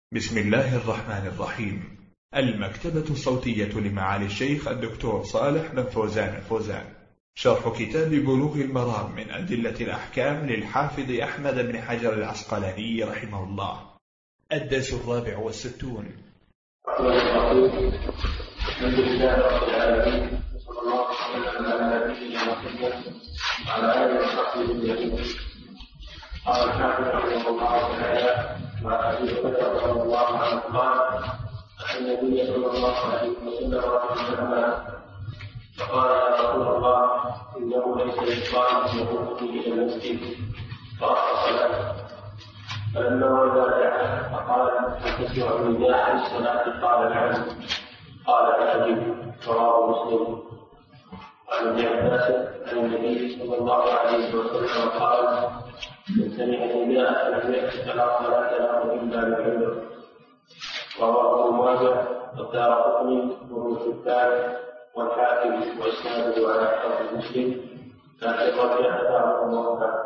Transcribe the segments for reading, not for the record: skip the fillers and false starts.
بسم الله الرحمن الرحيم. المكتبة الصوتية لمعالي الشيخ الدكتور صالح بن فوزان الفوزان، شرح كتاب بلوغ المرام من أدلة الأحكام للحافظ أحمد بن حجر العسقلاني رحمه الله. الدرس 64. الحمد لله رب العالمين، وصلى الله وسلم على نبينا محمد وعلى آله وصحبه أجمعين. قال الحافظ رحمه الله تعالى: وعن أبي هريرة رضي الله عنه قال: أتى النبي صلى الله عليه وسلم رجل فقال: يا رسول الله، إنه ليس للصائم يخرج إلى المسجد فرخص له. فلما ولد جاء فقال: هل تسمع النداء في الصلاة؟ قال: نعم. قال: فأجب. رواه مسلم. وعن ابن عباس عن النبي صلى الله عليه وسلم قال: من سمع النداء فلم يأت فلا صلاة له إلا بعذر. رواه ابن ماجه والدارقطني وابن حبان والحاكم وإسناده على شرط مسلم، لكن رجع داره موقع.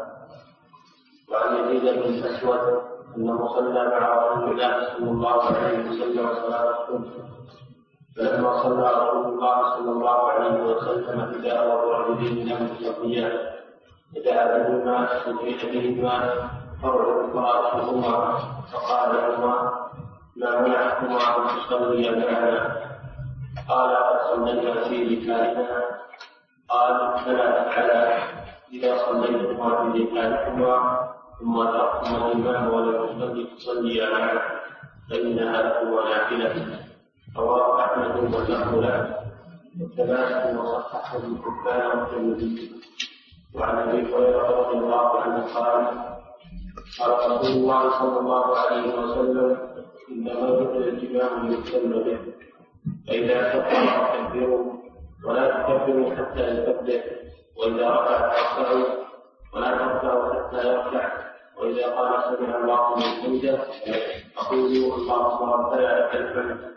وعن يزيد بن الأسود أنه صلى مع رسول الله صلى الله عليه وسلم صلاة الصبح، فلما صلى رسول الله صلى الله عليه وسلم نداء الرجلين لم يصليا فدعا بهما فجيء بهما فرأتهما فقال لهما: ما منعكما أن تصليا معنا؟ قال: قد صلينا في ركابنا. قال: فلا تفعلا. إذا صليتما في ركابكما ثم تركتما الإمام ولم يصلي فصليا معه فإنها لكما نافلة. رواه أحمد واللفظ له والثلاثة وصححه ابن حبان والترمذي. وعن أبي هريرة رضي الله عنه قال: قال رسول الله صلى الله عليه وسلم: إنما ذكر الإمام يهتم به، فإذا كبر فكبروا ولا تكبروا حتى يكبر، وإذا ركع فاركعوا ولا تركعوا حتى يركع، وإذا قال سمع الله من حمده فقولوا اللهم ربنا لك الحمد،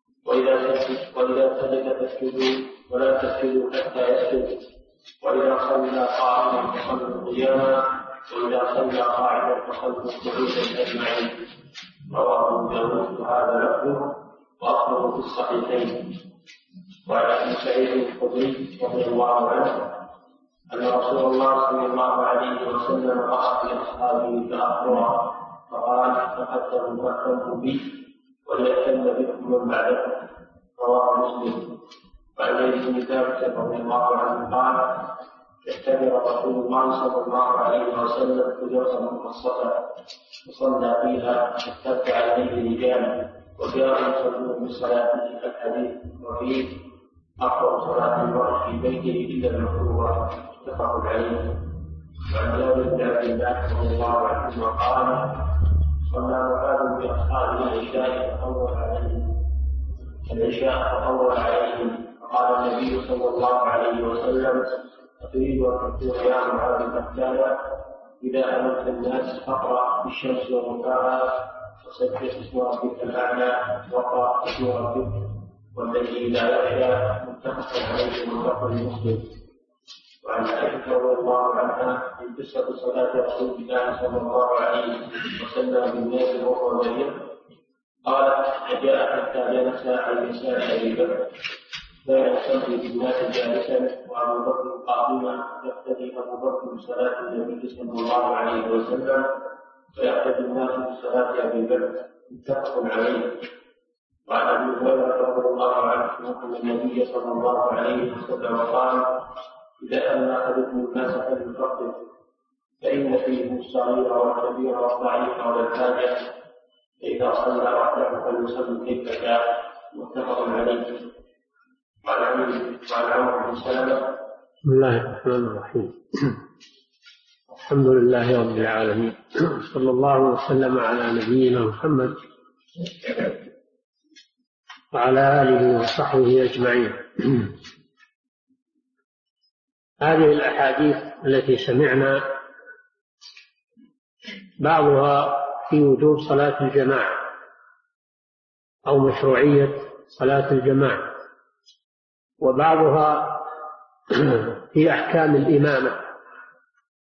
وإذا سجد فاسجدوا ولا تسجدوا حتى يسجد، وإذا صلى قائما فصلوا قياما، وإذا صلى قاعدا فصلوا قعودا أجمعين. رواه أبو داود وهذا لفظه وأصله في الصحيحين. وعن أبي سعيد الخدري رضي الله عنه أن رسول الله صلى الله عليه وسلم قال لأصحابه فأخبره فقال: تقدموا بي وليأتم بكم من بعدكم. رواه مسلم. وعن زيد بن ثابت رضي الله عنه قال: اعتبر رسول الله صلى الله عليه وسلم حجرة مخصصة وصلى فيها حتى ارتفع إليه رجال وجاءوا يصلون بالصلاة في الحديث وفيه: أفضل صلاة المرء في بيته إلا المكروه. متفق عليه. وعن جابر بن عبد الله رضي الله عنه قال: صلى معاذ بأصحابه العشاء فطول عليهم فقال النبي صلى الله عليه وسلم: أتريد أن تكون يا معاذ قتالا؟ إذا أمرت الناس فاقرأ بالشمس وضحاها وسبح اسم ربك الأعلى واقرأ اسم ربك والذي لا يخشى. متفق عليه من لفظ مسلم. وعن عائشة رضي الله عنها في قصة صلاة رسول الله صلى الله عليه وسلم بالناس وهو مريض قالت: فجاء حتى جلس على يسار أبي بكر، كان يصلي بالناس جالسا وأبو بكر قائما، يقتدي أبو بكر بصلاة النبي صلى الله عليه وسلم ويقتدي الناس بصلاة أبي بكر. متفق عليه. وعن أبي هريرة رضي الله عنه أن النبي صلى الله عليه وسلم قال: إذا أمن أحدكم الناس فليفقه، فإن فيهم الصغير والكبير والضعيف والحاجة، فإذا صلى وحده فليصلي كيف شاء. متفق عليه. وعن عمرو بن سلمة. بسم الله الرحمن الرحيم. الحمد لله رب العالمين، صلى الله وسلم على نبينا محمد وعلى آله وصحبه أجمعين. هذه الأحاديث التي سمعنا بعضها في وجوب صلاة الجماعة أو مشروعية صلاة الجماعة، وبعضها في أحكام الإمامة.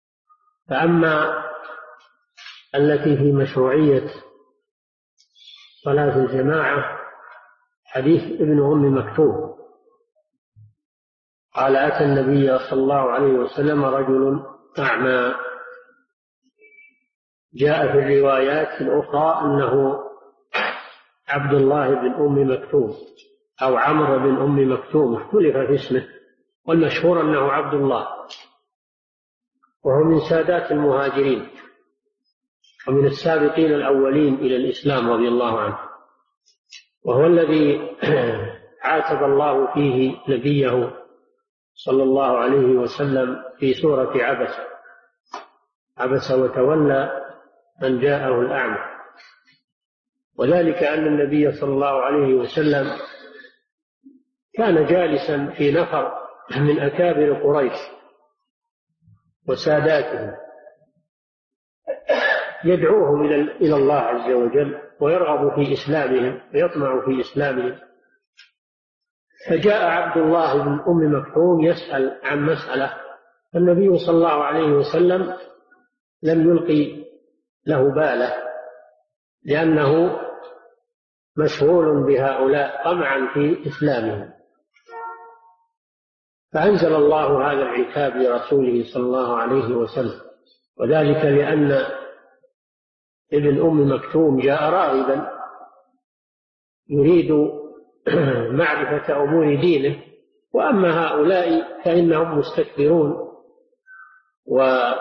فأما التي في مشروعية صلاة الجماعة حديث ابن أم مكتوم قال: أتى النبي صلى الله عليه وسلم رجل أعمى. جاء في الروايات الأخرى أنه عبد الله بن أم مكتوم أو عمرو بن أم مكتوم، اختلف في اسمه، والمشهور أنه عبد الله، وهو من سادات المهاجرين ومن السابقين الأولين إلى الإسلام رضي الله عنه، وهو الذي عاتب الله فيه نبيه صلى الله عليه وسلم في سورة عبس وتولى أن جاءه الأعمى. وذلك أن النبي صلى الله عليه وسلم كان جالسا في نفر من أكابر قريش وساداتهم يدعوهم إلى الله عز وجل ويرغب في إسلامهم ويطمع في إسلامهم. فجاء عبد الله بن أم مكتوم يسأل عن مسألة، النبي صلى الله عليه وسلم لم يلقي له باله، لأنه مشغول بهؤلاء طمعا في إسلامهم. فأنزل الله هذا العتاب لرسوله صلى الله عليه وسلم، وذلك لأن ابن أم مكتوم جاء راغبا يريد معرفة أمور دينه، وأما هؤلاء فإنهم مستكبرون ولا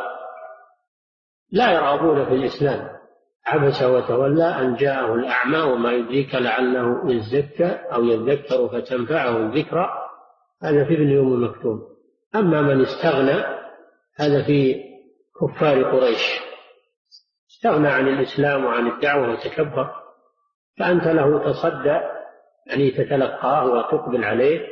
يرغبون في الإسلام. عبس وتولى أن جاءه الأعمى وما يدريك لعله يزكى أو يذكر فتنفعه الذكرى، هذا في ابن أم مكتوم. أما من استغنى هذا في كفار قريش، استغنى عن الإسلام وعن الدعوة وتكبر، فأنت له تصدى، يعني تتلقاه وتقبل عليه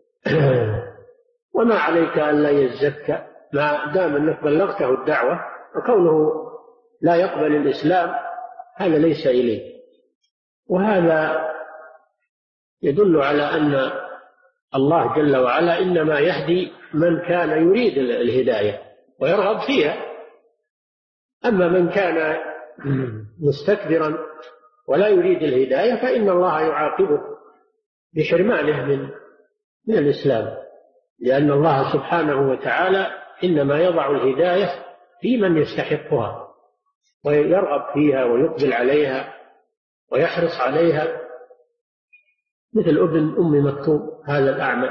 وما عليك ألا يزكى ما دام أنك بلغته الدعوة، وكونه لا يقبل الإسلام هذا ليس إليه. وهذا يدل على أن الله جل وعلا إنما يهدي من كان يريد الهداية ويرغب فيها، أما من كان مستكبرا ولا يريد الهداية فإن الله يعاقبه بحرمانه من الإسلام، لأن الله سبحانه وتعالى إنما يضع الهداية في من يستحقها ويرغب فيها ويقبل عليها ويحرص عليها، مثل ابن أم مكتوم هذا الأعمى.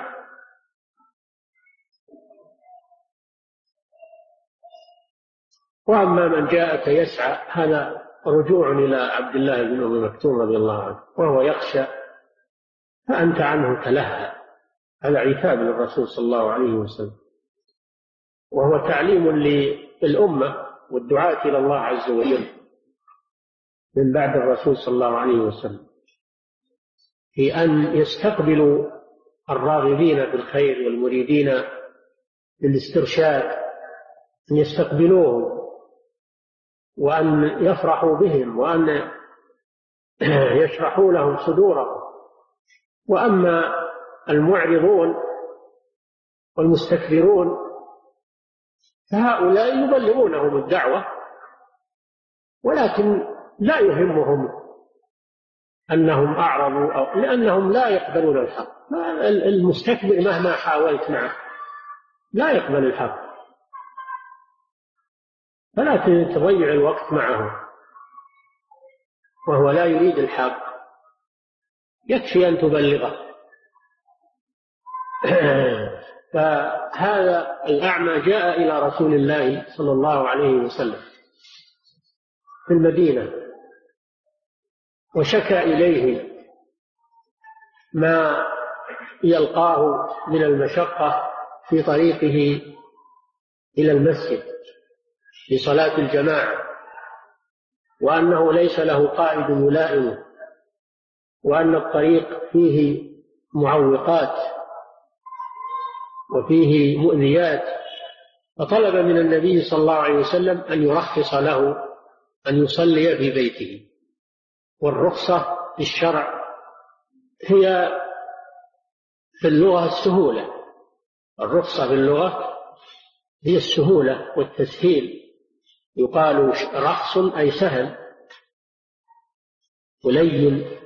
وأما من جاءك يسعى هذا رجوع إلى عبد الله بن أم مكتوم رضي الله عنه، وهو يخشى فأنت عنه تلهى، هذا عتاب للرسول صلى الله عليه وسلم، وهو تعليم للأمة والدعاة إلى الله عز وجل من بعد الرسول صلى الله عليه وسلم في أن يستقبلوا الراغبين في الخير والمريدين للاسترشاد، أن يستقبلوهم وأن يفرحوا بهم وأن يشرحوا لهم صدورهم. وأما المعرضون والمستكبرون فهؤلاء يبلغونهم الدعوة ولكن لا يهمهم أنهم أعرضوا أو لأنهم لا يقبلون الحق. المستكبر مهما حاولت معه لا يقبل الحق، فلا تضيع الوقت معه وهو لا يريد الحق، يكفي أن تبلغه. فهذا الأعمى جاء إلى رسول الله صلى الله عليه وسلم في المدينة وشكى إليه ما يلقاه من المشقة في طريقه إلى المسجد لصلاة الجماعة، وأنه ليس له قائد يلائمه، وأن الطريق فيه معوقات وفيه مؤذيات، فطلب من النبي صلى الله عليه وسلم أن يرخص له أن يصلي في بيته. والرخصة في الشرع هي في اللغة السهولة، الرخصة في اللغة هي السهولة والتسهيل، يقال رخص أي سهل ولين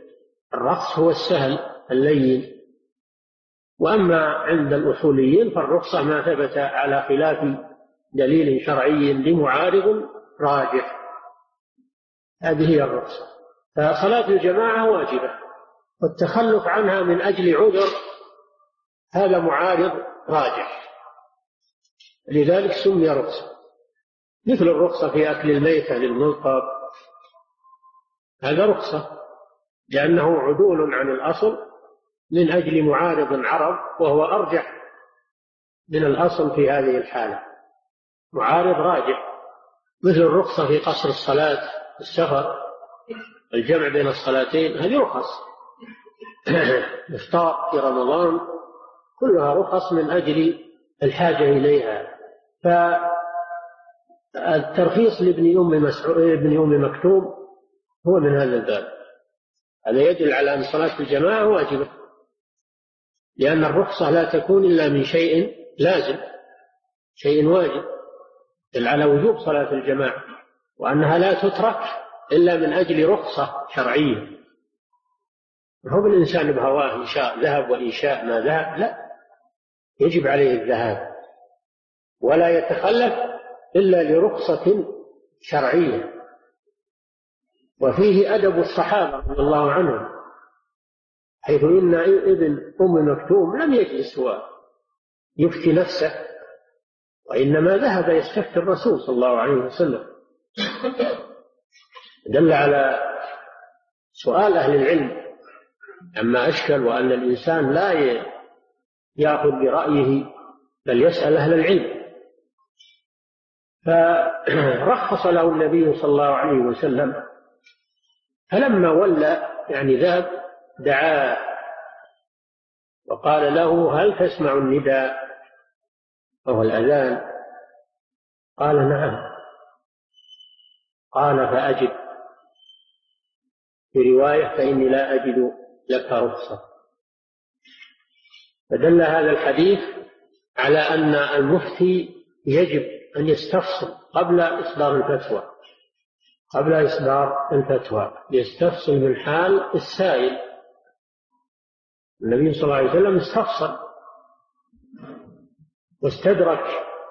الرخص هو السهل اللين. وأما عند الأصوليين فالرخصة ما ثبت على خلاف دليل شرعي لمعارض راجح، هذه هي الرخصة. فصلاة الجماعة واجبة، والتخلف عنها من أجل عذر هذا معارض راجح، لذلك سمي رخصة. مثل الرخصة في أكل الميتة للملقب، هذا رخصة لأنه عدول عن الأصل من أجل معارض عرض، وهو أرجح من الأصل في هذه الحالة، معارض راجح. مثل الرخصة في قصر الصلاة، السفر، الجمع بين الصلاتين، هذه رخص. الإفطار في رمضان كلها رخص من أجل الحاجة إليها. فالترخيص لابن أم مكتوم هو من هذا الباب. هذا يدل على أن صلاة الجماعة واجبة، لأن الرخصة لا تكون إلا من شيء لازم، شيء واجب، دل على وجوب صلاة الجماعة، وأنها لا تترك إلا من أجل رخصة شرعية. هو الإنسان بهواه إن شاء ذهب وإن شاء ما ذهب، لا، يجب عليه الذهاب، ولا يتخلف إلا لرخصة شرعية. وفيه أدب الصحابة رضي الله عنهم، حيث إن ابن أم مكتوم لم يجلس ويفتي نفسه، وإنما ذهب يستفتي الرسول صلى الله عليه وسلم. دل على سؤال أهل العلم عما أشكل، وأن الإنسان لا يأخذ برأيه بل يسأل أهل العلم. فرخص له النبي صلى الله عليه وسلم، فلما ولى يعني ذهب دعاه وقال له: هل تسمع النداء وهو الأذان؟ قال: نعم. قال: فأجب. في رواية: فإني لا أجد لك رخصة. فدل هذا الحديث على أن المفتي يجب أن يستفصل قبل إصدار الفتوى، يستفصل من حال السائل. النبي صلى الله عليه وسلم استفصل واستدرك،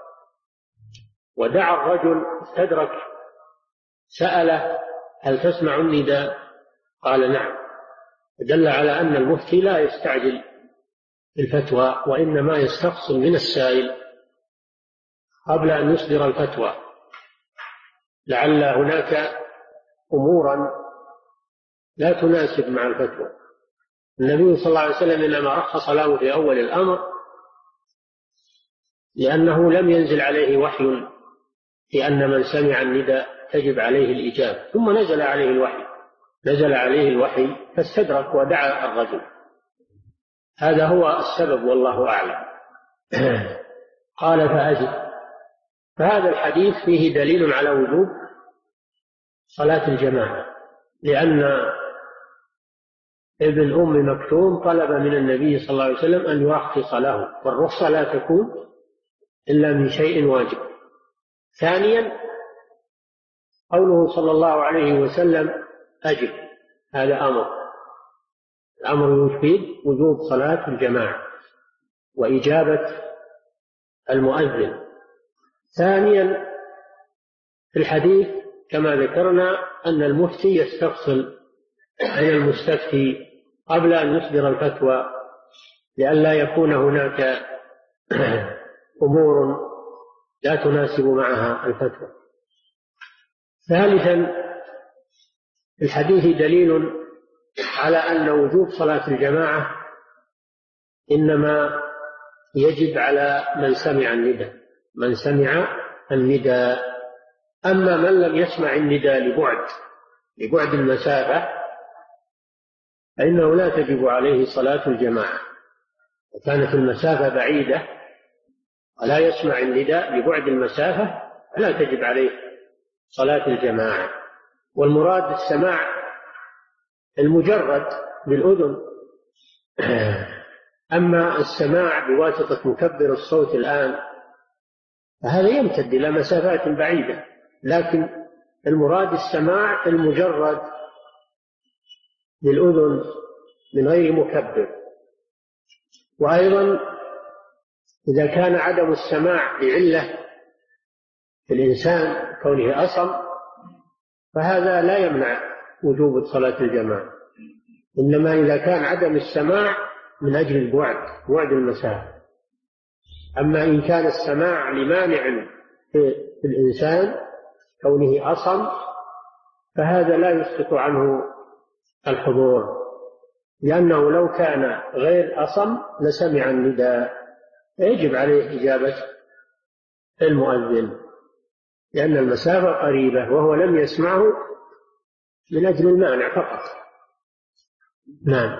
ودعا الرجل استدرك، سأله: هل تسمع النداء؟ قال: نعم. دل على أن المفتي لا يستعجل الفتوى، وإنما يستفصل من السائل قبل أن يصدر الفتوى، لعل هناك أمورا لا تناسب مع الفتوى. النبي صلى الله عليه وسلم إنما رخص له في أول الأمر لأنه لم ينزل عليه وحي في أن من سمع النداء تجب عليه الإجابة، ثم نزل عليه الوحي فاستدرك ودعا الرجل. هذا هو السبب والله أعلم. قال: فأجب. فهذا الحديث فيه دليل على وجوب صلاة الجماعة، لأن ابن أم مكتوم طلب من النبي صلى الله عليه وسلم أن يرخص له، والرخصة لا تكون إلا من شيء واجب. ثانيا قوله صلى الله عليه وسلم: أجب، هذا الأمر يفيد وجوب صلاة الجماعة وإجابة المؤذن. ثانيا في الحديث كما ذكرنا أن المفتي يستفصل عن المستفتي قبل أن يصدر الفتوى، لئلا يكون هناك أمور لا تناسب معها الفتوى. ثالثا في الحديث دليل على أن وجوب صلاة الجماعة إنما يجب على من سمع النداء. أما من لم يسمع النداء لبعد المسافة فإنه لا تجب عليه صلاة الجماعة. وكانت المسافة بعيدة ولا يسمع النداء لبعد المسافة فلا تجب عليه صلاة الجماعة. والمراد السماع المجرد بالأذن. أما السماع بواسطة مكبر الصوت الآن فهذا يمتد إلى مسافات بعيدة، لكن المراد السماع المجرد بالأذن من غير مكبر. وأيضا إذا كان عدم السماع لعلة في الإنسان كونه أصم، فهذا لا يمنع وجوب صلاة الجماعة، إنما إذا كان عدم السماع من أجل بعد المسافة. أما إن كان السماع لمانع في الإنسان كونه أصم، فهذا لا يسقط عنه الحضور، لأنه لو كان غير أصم لسمع النداء، يجب عليه إجابة المؤذن، لأن المسافة قريبة وهو لم يسمعه من أجل المانع فقط. نعم.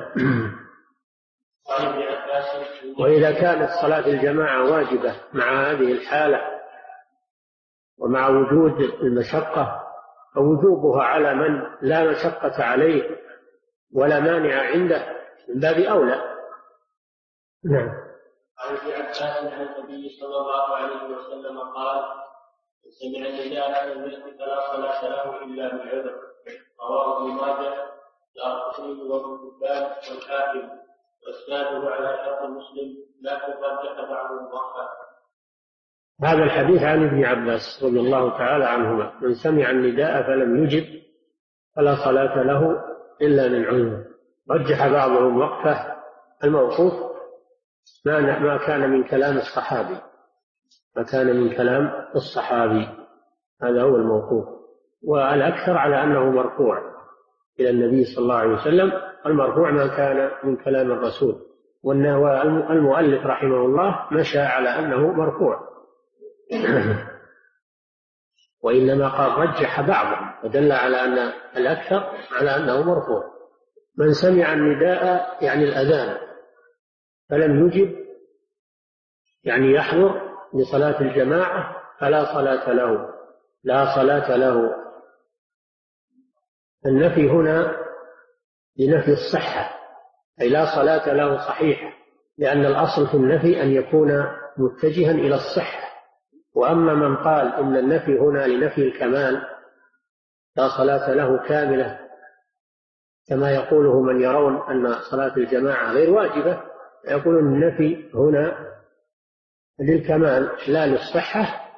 وإذا كانت صلاة الجماعة واجبة مع هذه الحالة ومع وجود المشقة، فوجوبها على من لا مشقة عليه ولا مانع عنده من باب أولى. نعم. عن ابن عباس عن النبي صلى الله عليه وسلم قال: سمع النداء فلم يأت فلا صلاة له إلا بالعذر. رواه ابن ماجه والطبراني وابن حبان والحاكم، واسناده على شرط مسلم، لكن رجح بعضهم ضعفه. هذا الحديث عن ابن عباس رضي الله تعالى عنهما: من سمع النداء فلم يجب فلا صلاة له إلا للعذر. رجح بعضهم وقفه الموقوف ما كان من كلام الصحابي، ما كان من كلام الصحابي، هذا هو الموقوف. والأكثر على أنه مرفوع إلى النبي صلى الله عليه وسلم، المرفوع ما كان من كلام الرسول، والمؤلف رحمه الله مشى على أنه مرفوع وإنما قال رجح بعضهم ودل على أن الأكثر على أنه مرفوع. من سمع النداء يعني الأذان فلم يجب يعني يحضر لصلاة الجماعة فلا صلاة له، لا صلاة له. النفي هنا لنفي الصحة، أي لا صلاة له صحيحة، لأن الأصل في النفي أن يكون متجها إلى الصحة. وأما من قال إن النفي هنا لنفي الكمال، لا صلاة له كاملة، كما يقوله من يرون أن صلاة الجماعة غير واجبة، يقولون النفي هنا للكمال لا للصحة،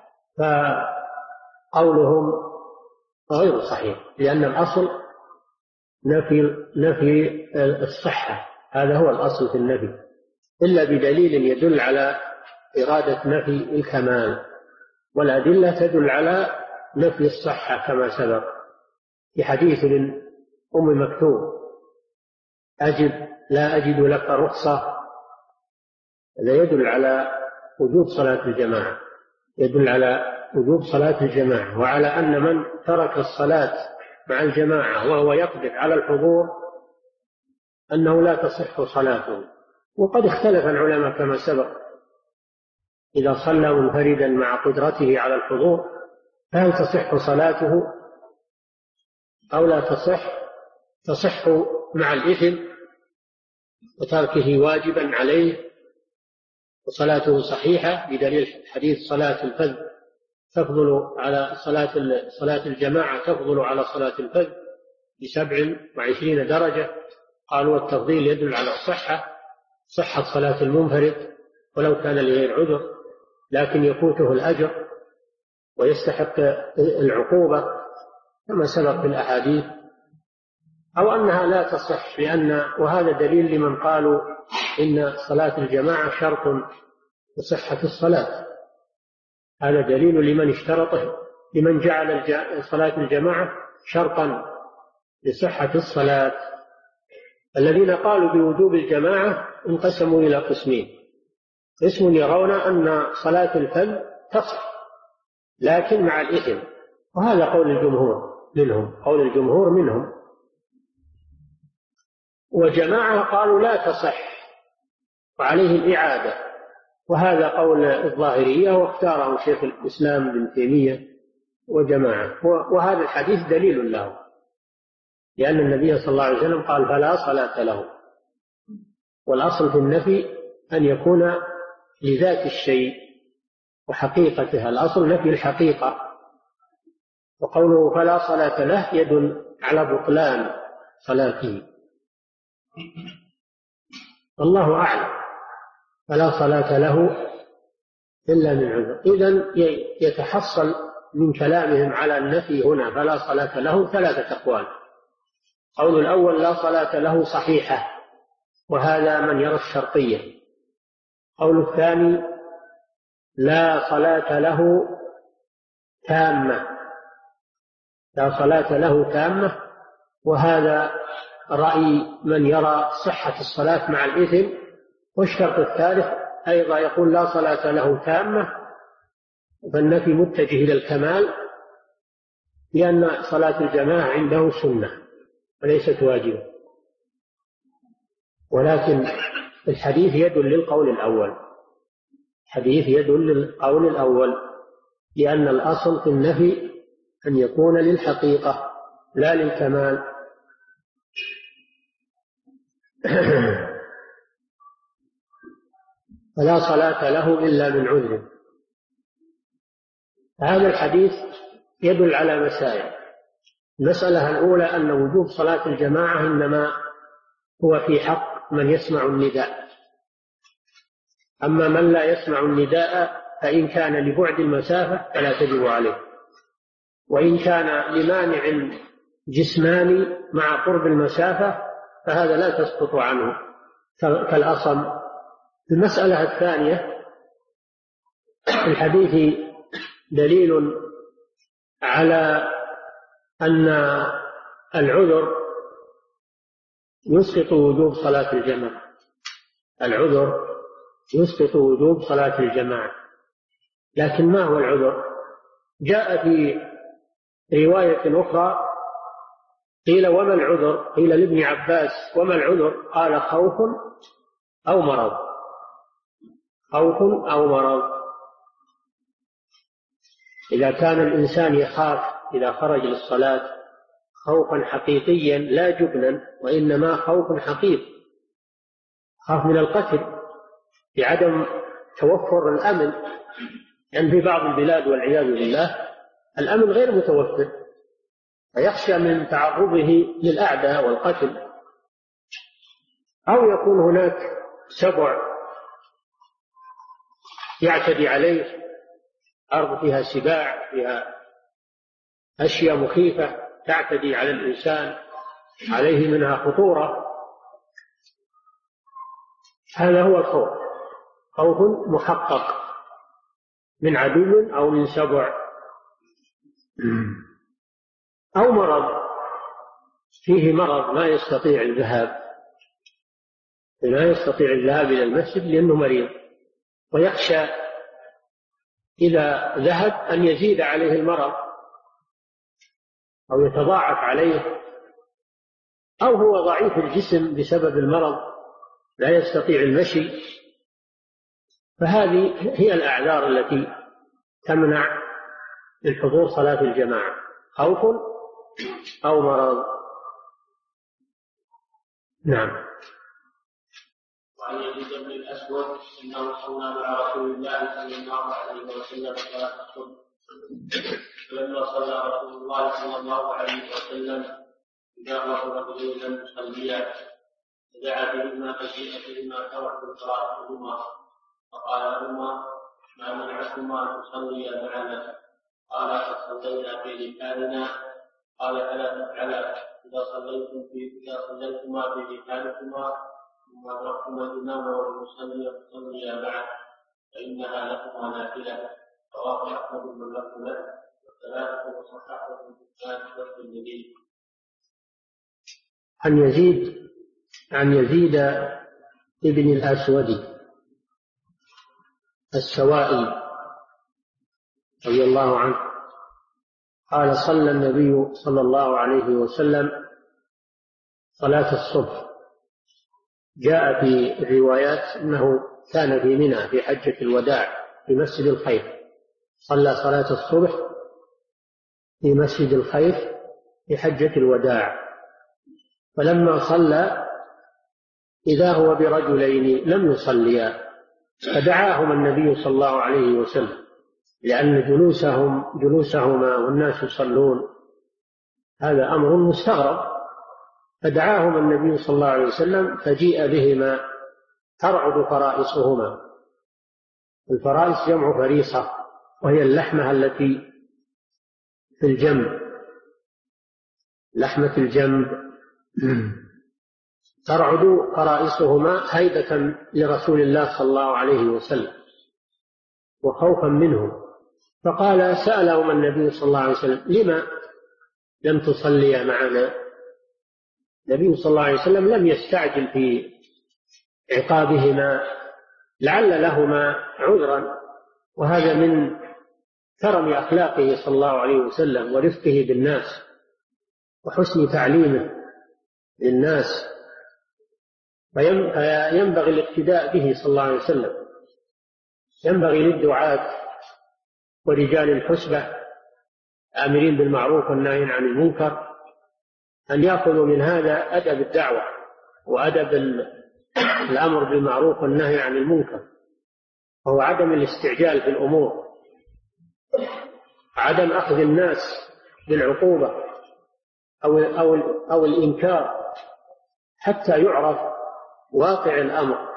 فقولهم غير صحيح، لأن الأصل نفي الصحة، هذا هو الأصل في النفي، إلا بدليل يدل على إرادة نفي الكمال، والأدلة تدل على نفي الصحة كما سبق في حديث أم مكتوم: لا أجد لك رخصة. هذا يدل على وجوب صلاة الجماعة، يدل على وجوب صلاة الجماعة، وعلى أن من ترك الصلاة مع الجماعة وهو يقدر على الحضور أنه لا تصح صلاته. وقد اختلف العلماء كما سبق، إذا صلى منفردا مع قدرته على الحضور فهل تصح صلاته أو لا تصح؟ تصح مع الإثم وتركه واجبا عليه، وصلاته صحيحة بدليل حديث صلاة الفذ تفضل على صلاة الجماعة، تفضل على صلاة الفذ ب27 درجة. قالوا التفضيل يدل على صحة صلاة المنفرد ولو كان لغير عذر، لكن يفوته الأجر ويستحق العقوبة كما سبق في الأحاديث، أو أنها لا تصح، وهذا دليل لمن قالوا إن صلاة الجماعة شرط لصحة الصلاة. هذا دليل لمن اشترطه، لمن جعل صلاة الجماعة شرطا لصحة الصلاة. الذين قالوا بوجوب الجماعة انقسموا إلى قسمين: قسم يرون أن صلاة الفذ تصح لكن مع الإثم، وهذا قول الجمهور منهم، وجماعة قالوا لا تصح وعليه الإعادة، وهذا قول الظاهرية واختاره شيخ الإسلام ابن تيمية وجماعة. وهذا الحديث دليل له، لأن النبي صلى الله عليه وسلم قال فلا صلاة له. والأصل في النفي أن يكون لذات الشيء وحقيقتها، الأصل نفي الحقيقة، وقوله فلا صلاة له يدل على بطلان صلاته. الله أعلم. فلا صلاة له إلا من عذر. إذن يتحصل من كلامهم على النفي هنا فلا صلاة له 3 أقوال. قول الأول لا صلاة له صحيحة، وهذا من يرى الشرطية. قول الثاني لا صلاة له تامة، لا صلاة له تامة، وهذا رأي من يرى صحة الصلاة مع الإثم. والشرط الثالث أيضا يقول لا صلاة له تامة، فالنفي متجه إلى الكمال، لأن صلاة الجماعة عنده سنة وليست واجبة. ولكن الحديث يدل للقول الأول، الحديث يدل للقول الأول، لأن الأصل في النفي أن يكون للحقيقة لا للكمال. فلا صلاة له إلا من عذر. هذا الحديث يدل على مسائل. المسألة الأولى أن وجوب صلاة الجماعة إنما هو في حق من يسمع النداء، أما من لا يسمع النداء فإن كان لبعد المسافة فلا تجب عليه، وإن كان لمانع جسماني مع قرب المسافة فهذا لا تسقط عنه كالأصم. المسألة الثانية في الحديث دليل على أن العذر يسقط وجوب صلاة الجماعة، العذر يسقط وجوب صلاة الجماعة. لكن ما هو العذر؟ جاء في رواية أخرى قيل وما العذر؟ قيل لابن عباس وما العذر؟ قال خوف أو مرض، خوف أو مرض. إذا كان الإنسان يخاف إذا خرج للصلاة خوفا حقيقيا لا جبنا، وإنما خوف حقيقي، خاف من القتل بعدم توفر الأمن، يعني في بعض البلاد والعياذ بالله الأمن غير متوفر، فيخشى من تعرضه للأعداء والقتل، أو يكون هناك سبع يعتدي عليه، أرض فيها سباع، فيها أشياء مخيفة تعتدي على الإنسان عليه منها خطورة. هذا هو الخوف، خوف محقق من عدو أو من سبع، أو مرض، فيه مرض ما يستطيع الذهاب إلى المسجد لأنه مريض، ويخشى إذا ذهب أن يزيد عليه المرض أو يتضاعف عليه، أو هو ضعيف الجسم بسبب المرض لا يستطيع المشي. فهذه هي الأعذار التي تمنع من حضور صلاة الجماعة، خوف أو مرض. نعم. وعن يزيد بن الأسود إنه صلى مع رسول الله صلى الله عليه وسلم صلاة الصبح، فلما صلى رسول الله صلى الله عليه وسلم جاءه رجل لم يصليا فدعا بهما فجيء بهما فرحوا قراءتهما فقال لهما ما منعكما أن تصليا معنا؟ قال قد صلينا في ركابنا. قال فلا تفعلا، إذا صليتما في ركابكما ثم أدركتما الإمام والمصلي فصليا معه فإنها لكما نافلة. رواه أحمد بن لفظ والثلاثة وصححه في البخاري والترمذي. عن يزيد ابن الأسود السوائي رضي الله عنه قال صلى النبي صلى الله عليه وسلم صلاة الصبح. جاء في الروايات أنه كان في منى في حجة الوداع في مسجد الخيف، صلى صلاة الصبح في مسجد الخيف في حجة الوداع. فلما صلى إذا هو برجلين لم يصليا، فدعاهما النبي صلى الله عليه وسلم، لأن جلوسهما والناس يصلون هذا أمر مستغرب، فدعاهما النبي صلى الله عليه وسلم فجيء بهما ترعد فرائصهما. الفرائص جمع فريصة، وهي اللحمة التي في الجنب، لحمة الجنب. ترعد فرائصهما هيبة لرسول الله صلى الله عليه وسلم وخوفا منه. فقال سألهم النبي صلى الله عليه وسلم لما لم تصلي معنا؟ النبي صلى الله عليه وسلم لم يستعجل في عقابهما، لعل لهما عذرا، وهذا من كرم أخلاقه صلى الله عليه وسلم ورفقه بالناس وحسن تعليمه للناس، فينبغي الاقتداء به صلى الله عليه وسلم. ينبغي للدعاة ورجال الحسبة آمرين بالمعروف والناهين عن المنكر أن يأخذوا من هذا أدب الدعوة وأدب الأمر بالمعروف والنهي عن المنكر، وهو عدم الاستعجال في الأمور، عدم أخذ الناس بالعقوبة أو الإنكار حتى يعرف واقع الأمر،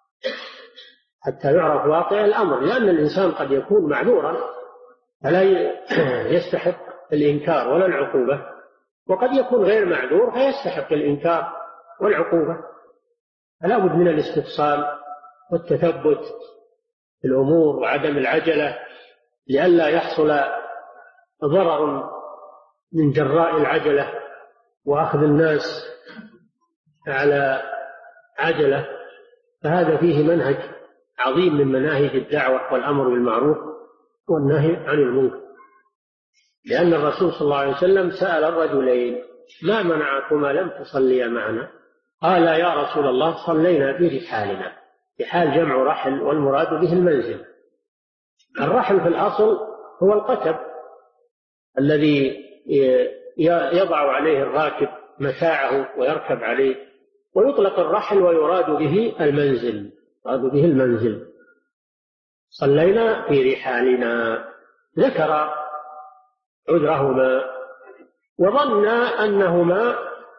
لأن الإنسان قد يكون معذورا فلا يستحق الإنكار ولا العقوبة، وقد يكون غير معذور فيستحق الإنكار والعقوبة. فلا بد من الاستفصال والتثبت في الأمور وعدم العجلة، لئلا يحصل ضرر من جراء العجلة وأخذ الناس على عجلة. فهذا فيه منهج عظيم من مناهج الدعوة والأمر بالمعروف والنهي عن المنكر، لأن الرسول صلى الله عليه وسلم سأل الرجلين ما منعكما لم تصليا معنا؟ قال يا رسول الله صلينا في رحالنا. رحال جمع رحل، والمراد به المنزل. الرحل في الأصل هو القتب الذي يضع عليه الراكب متاعه ويركب عليه، ويطلق الرحل ويراد به المنزل. صلينا في رحالنا، ذكر عذرهما وظن أنهما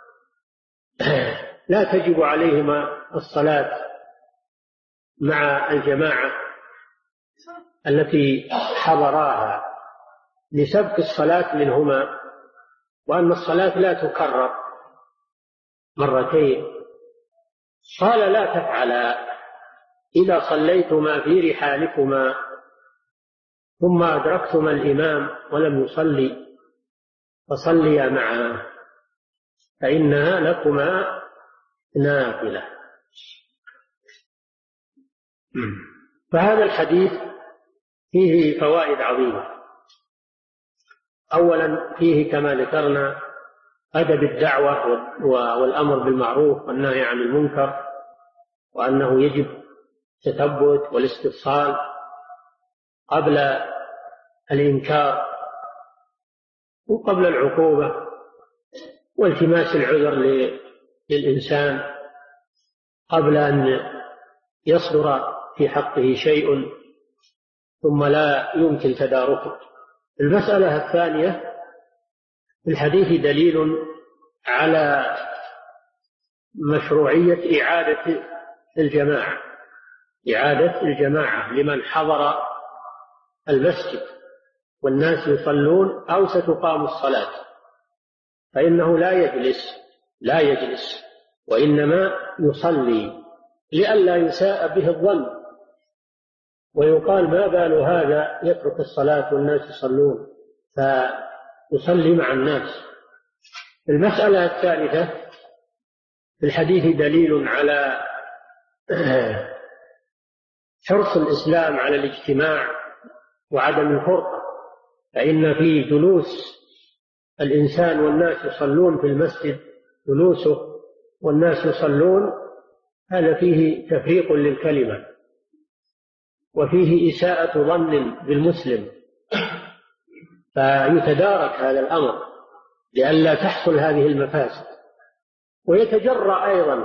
لا تجب عليهما الصلاة مع الجماعة التي حضراها لسبق الصلاة منهما، وأن الصلاة لا تكرر مرتين. قال لا تفعلا، إذا صليتما في رحالكما ثم أدركتما الإمام ولم يصلي فصليا معه فإنها لكما نافلة. فهذا الحديث فيه فوائد عظيمة. أولا فيه كما ذكرنا أدب الدعوة والأمر بالمعروف والنهي عن المنكر، وأنه يجب التثبت والاستفصال قبل الإنكار وقبل العقوبة، والتماس العذر للإنسان قبل أن يصدر في حقه شيء ثم لا يمكن تداركه. المسألة الثانية في الحديث دليل على مشروعية إعادة الجماعة لمن حضر المسجد والناس يصلون أو ستقام الصلاة، فإنه لا يجلس وإنما يصلي لئلا يساء به الظن ويقال ما بال هذا يترك الصلاة والناس يصلون، فيصلي مع الناس. المسألة الثالثة في الحديث دليل على حرص الإسلام على الاجتماع وعدم الفرقة، فإن في جلوس الإنسان والناس يصلون في المسجد، جلوسه والناس يصلون، هذا فيه تفريق للكلمة وفيه إساءة ظن بالمسلم، فيتدارك هذا الأمر لئلا تحصل هذه المفاسد. ويتجرأ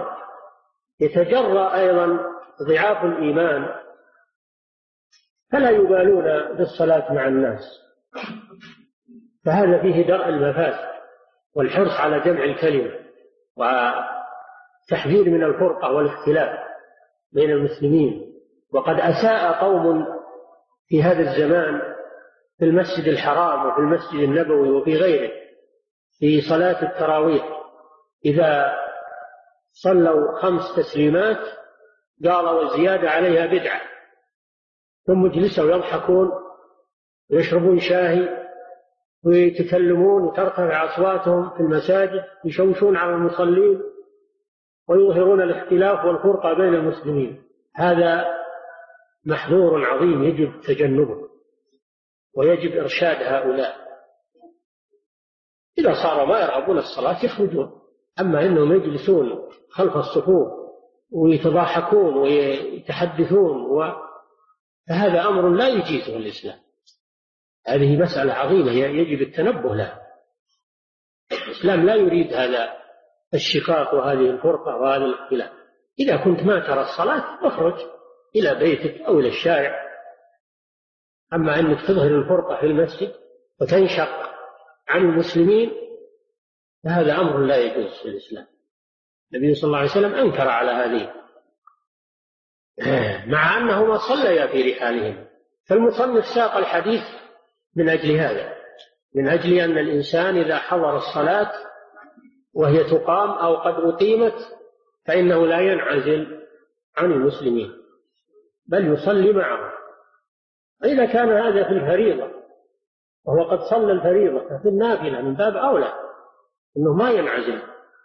أيضا ضعاف الإيمان فلا يبالون بالصلاة مع الناس، فهذا فيه درء المفاسد والحرص على جمع الكلمة وتحذير من الفرقة والاختلاف. بين المسلمين. وقد أساء قوم في هذا الزمان في المسجد الحرام وفي المسجد النبوي وفي غيره في صلاة التراويح، إذا صلوا 5 تسليمات قالوا والزيادة عليها بدعة، ثم جلسوا يضحكون ويشربون شاهي ويتكلمون وترتفع أصواتهم في المساجد، يشوشون على المصلين ويظهرون الاختلاف والفرقة بين المسلمين. هذا محذور عظيم يجب تجنبه ويجب إرشاد هؤلاء. إذا صاروا ما يرغبون الصلاة يخرجون، أما إنهم يجلسون خلف الصفوف ويتضاحكون ويتحدثون فهذا أمر لا يجيزه الإسلام. هذه مسألة عظيمة يجب التنبه لها. الإسلام لا يريد هذا الشقاق وهذه الفرقة وهذا الاختلاف. إذا كنت ما ترى الصلاة اخرج إلى بيتك أو إلى الشارع، أما أنك تظهر الفرقة في المسجد وتنشق عن المسلمين فهذا أمر لا يجوز في الإسلام. النبي صلى الله عليه وسلم أنكر على هذه، مع أنهما صليا في رحالهم. فالمصنف ساق الحديث من أجل هذا، من أجل أن الإنسان إذا حضر الصلاة وهي تقام أو قد أقيمت فإنه لا ينعزل عن المسلمين بل يصلي معهم. إذا كان هذا في الفريضة وهو قد صلى الفريضة ففي النافلة من باب أولى أنه ما ينعزل.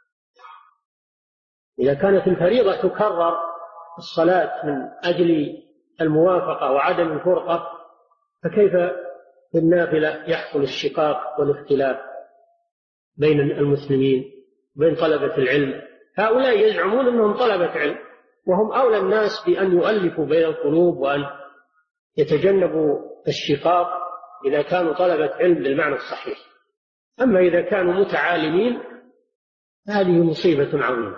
إذا كانت الفريضة تكرر الصلاة من أجل الموافقة وعدم الفرقة، فكيف في النافلة يحصل الشقاق والاختلاف بين المسلمين بين طلبة العلم؟ هؤلاء يزعمون أنهم طلبة علم وهم أولى الناس بأن يؤلفوا بين القلوب وأن يتجنبوا الشقاق إذا كانوا طلبة علم بالمعنى الصحيح. أما إذا كانوا متعالمين هذه مصيبة عظيمة.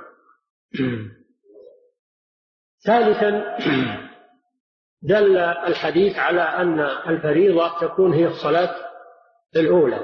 ثالثا دل الحديث على أن الفريضة تكون هي الصلاة الأولى،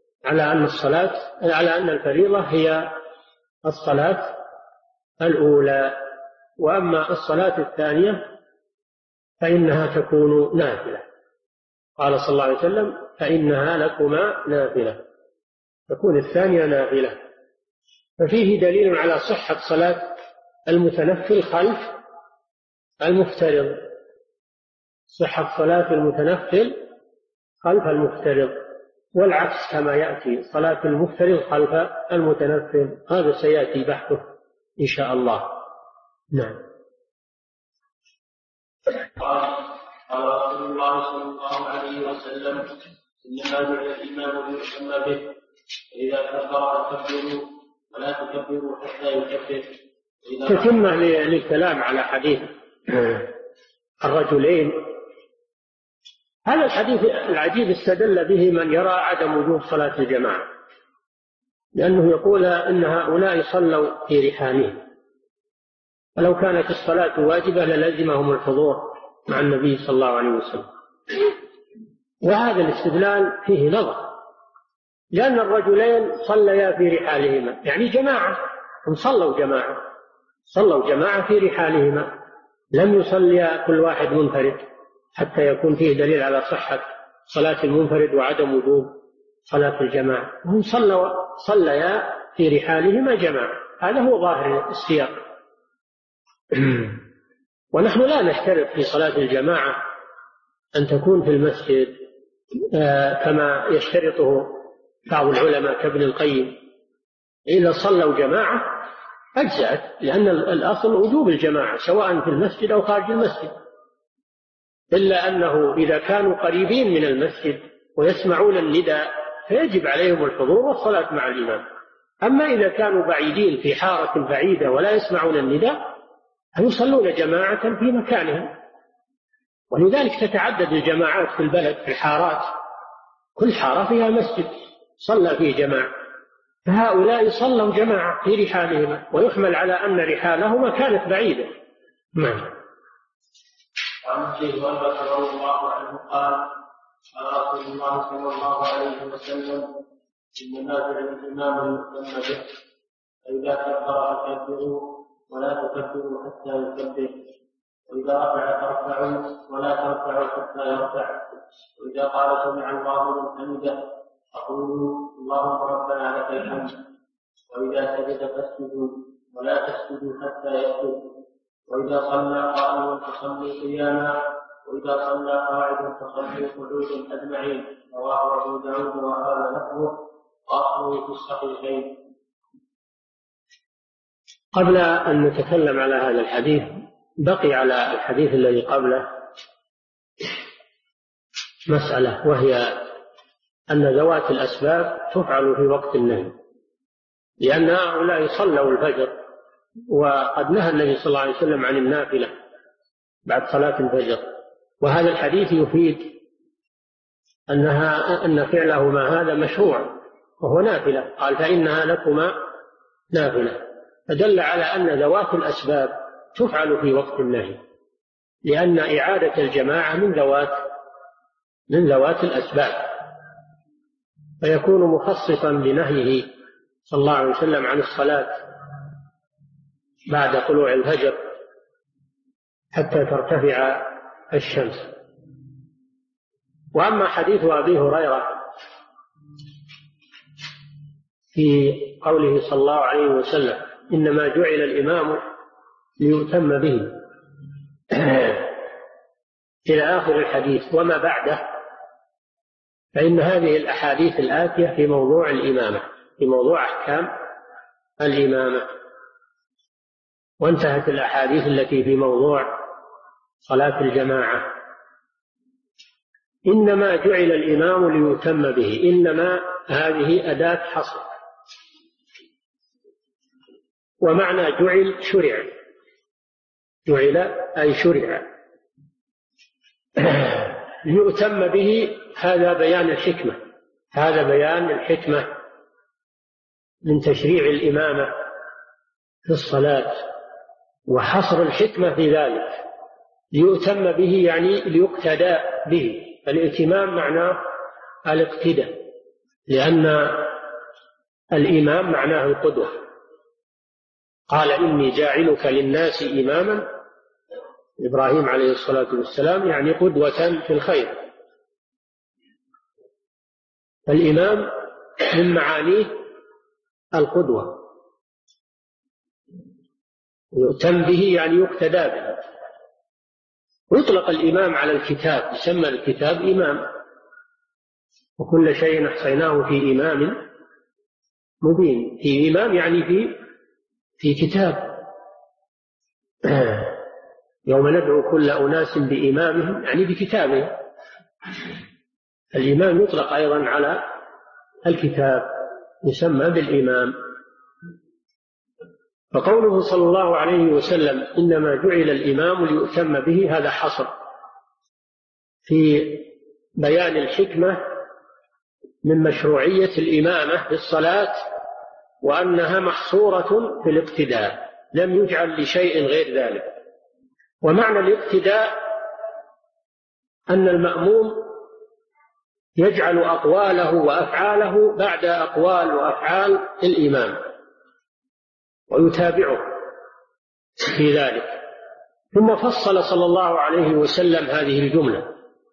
على أن الفريضة هي الصلاة الأولى، وأما الصلاة الثانية فإنها تكون نافلة. قال صلى الله عليه وسلم فإنها لكما نافلة، تكون الثانية نافلة. ففيه دليل على صحة صلاة المتنفل خلف المفترض، صحة صلاة المتنفل خلف المفترض، والعكس كما يأتي صلاة المفترض خلف المتنفل. هذا سيأتي بحثه إن شاء الله. نعم. قال رسول الله صلى الله عليه وسلم إنما جعل الإمام ليؤتم به، فإذا كبر فكبروا ولا تكبروا حتى يكبر. تتمة للكلام على حديث الرجلين. هذا الحديث العجيب استدل به من يرى عدم وجوب صلاة الجماعة، لأنه يقول إن هؤلاء صلوا في رحالهم، ولو كانت الصلاة واجبة للزمهم الحضور مع النبي صلى الله عليه وسلم. وهذا الاستدلال فيه نظر، لأن الرجلين صليا في رحالهما، يعني جماعة، هم صلوا جماعة في رحالهما، لم يصليا كل واحد منفرد حتى يكون فيه دليل على صحة صلاة المنفرد وعدم وجوب صلاة الجماعة. هم صليا في رحالهما جماعة، هذا هو ظاهر السياق. ونحن لا نشترط في صلاة الجماعة أن تكون في المسجد كما يشترطه بعض العلماء كابن القيم. إذا صلوا جماعة أجزأت، لأن الأصل وجوب الجماعة سواء في المسجد أو خارج المسجد، إلا أنه إذا كانوا قريبين من المسجد ويسمعون النداء فيجب عليهم الحضور والصلاة مع الإمام. أما إذا كانوا بعيدين في حارة بعيدة ولا يسمعون النداء فيصلون جماعة في مكانهم. ولذلك تتعدد الجماعات في البلد في الحارات، كل حارة فيها مسجد صلى فيه جماعة، فهؤلاء صلوا جماعة في رحالهما، ويحمل على أن رحالهما كانت بعيدة. نعم. وعن ابي هريره رضي الله عنه قال قال رسول الله صلى الله عليه وسلم انما جعل الامام يؤتم به، فاذا كبر فكبروا ولا تكبروا حتى يكبر. وإذا رفع فارفعوا ولا ترفعوا حتى يرفع، وإذا قال سمع الله لمن حمده فقولوا اللهم ربنا لك الحمد، وإذا سجد فاسجدوا ولا تسجدوا حتى يسجد، وإذا صلى قائما فصلوا قياما، وإذا صلى قاعدا فصلوا قعودا أجمعين. رواه أبو داود وهذا لفظه وأصله في الصحيحين. قبل أن نتكلم على هذا الحديث بقي على الحديث الذي قبله مسألة، وهي أن ذوات الأسباب تفعل في وقت النهي، لأن هؤلاء صلوا الفجر، وقد نهى النبي صلى الله عليه وسلم عن النافلة بعد صلاة الفجر، وهذا الحديث يفيد أن فعلهما هذا مشروع وهو نافلة، قال فإنها لكما نافلة، فدل على أن ذوات الأسباب تفعل في وقت النهي، لأن إعادة الجماعة من ذوات الأسباب، فيكون مخصصا لنهيه صلى الله عليه وسلم عن الصلاة بعد طلوع الفجر حتى ترتفع الشمس. وأما حديث أبي هريرة في قوله صلى الله عليه وسلم إنما جعل الإمام ليؤتم به إلى آخر الحديث وما بعده، فإن هذه الأحاديث الآتية في موضوع الإمامة، في موضوع أحكام الإمامة، وانتهت الأحاديث التي في موضوع صلاة الجماعة. إنما جعل الإمام ليؤتم به، إنما هذه أداة حصر، ومعنى جعل شرع، جعل أي شرع، ليؤتم به، هذا بيان الحكمة، هذا بيان الحكمة من تشريع الإمامة في الصلاة، وحصر الحكمة في ذلك. ليؤتم به يعني ليقتدى به، الائتمام معناه الاقتداء، لأن الإمام معناه القدوة. قال إني جاعلك للناس إماما، إبراهيم عليه الصلاة والسلام يعني قدوة في الخير. الإمام من معانيه القدوة، يؤتم به يعني يقتدى به. ويطلق الإمام على الكتاب، يسمى الكتاب إمام، وكل شيء أحصيناه في إمام مبين. في إمام يعني في كتاب. يوم ندعو كل أناس بإمامهم يعني بكتابهم. الإمام يطلق أيضا على الكتاب، يسمى بالإمام. فقوله صلى الله عليه وسلم إنما جعل الإمام ليؤتم به، هذا حصر في بيان الحكمة من مشروعية الإمامة في الصلاة، وأنها محصورة في الاقتداء، لم يجعل لشيء غير ذلك. ومعنى الاقتداء أن المأموم يجعل أقواله وأفعاله بعد أقوال وأفعال الإمام ويتابعه في ذلك. ثم فصل صلى الله عليه وسلم هذه الجملة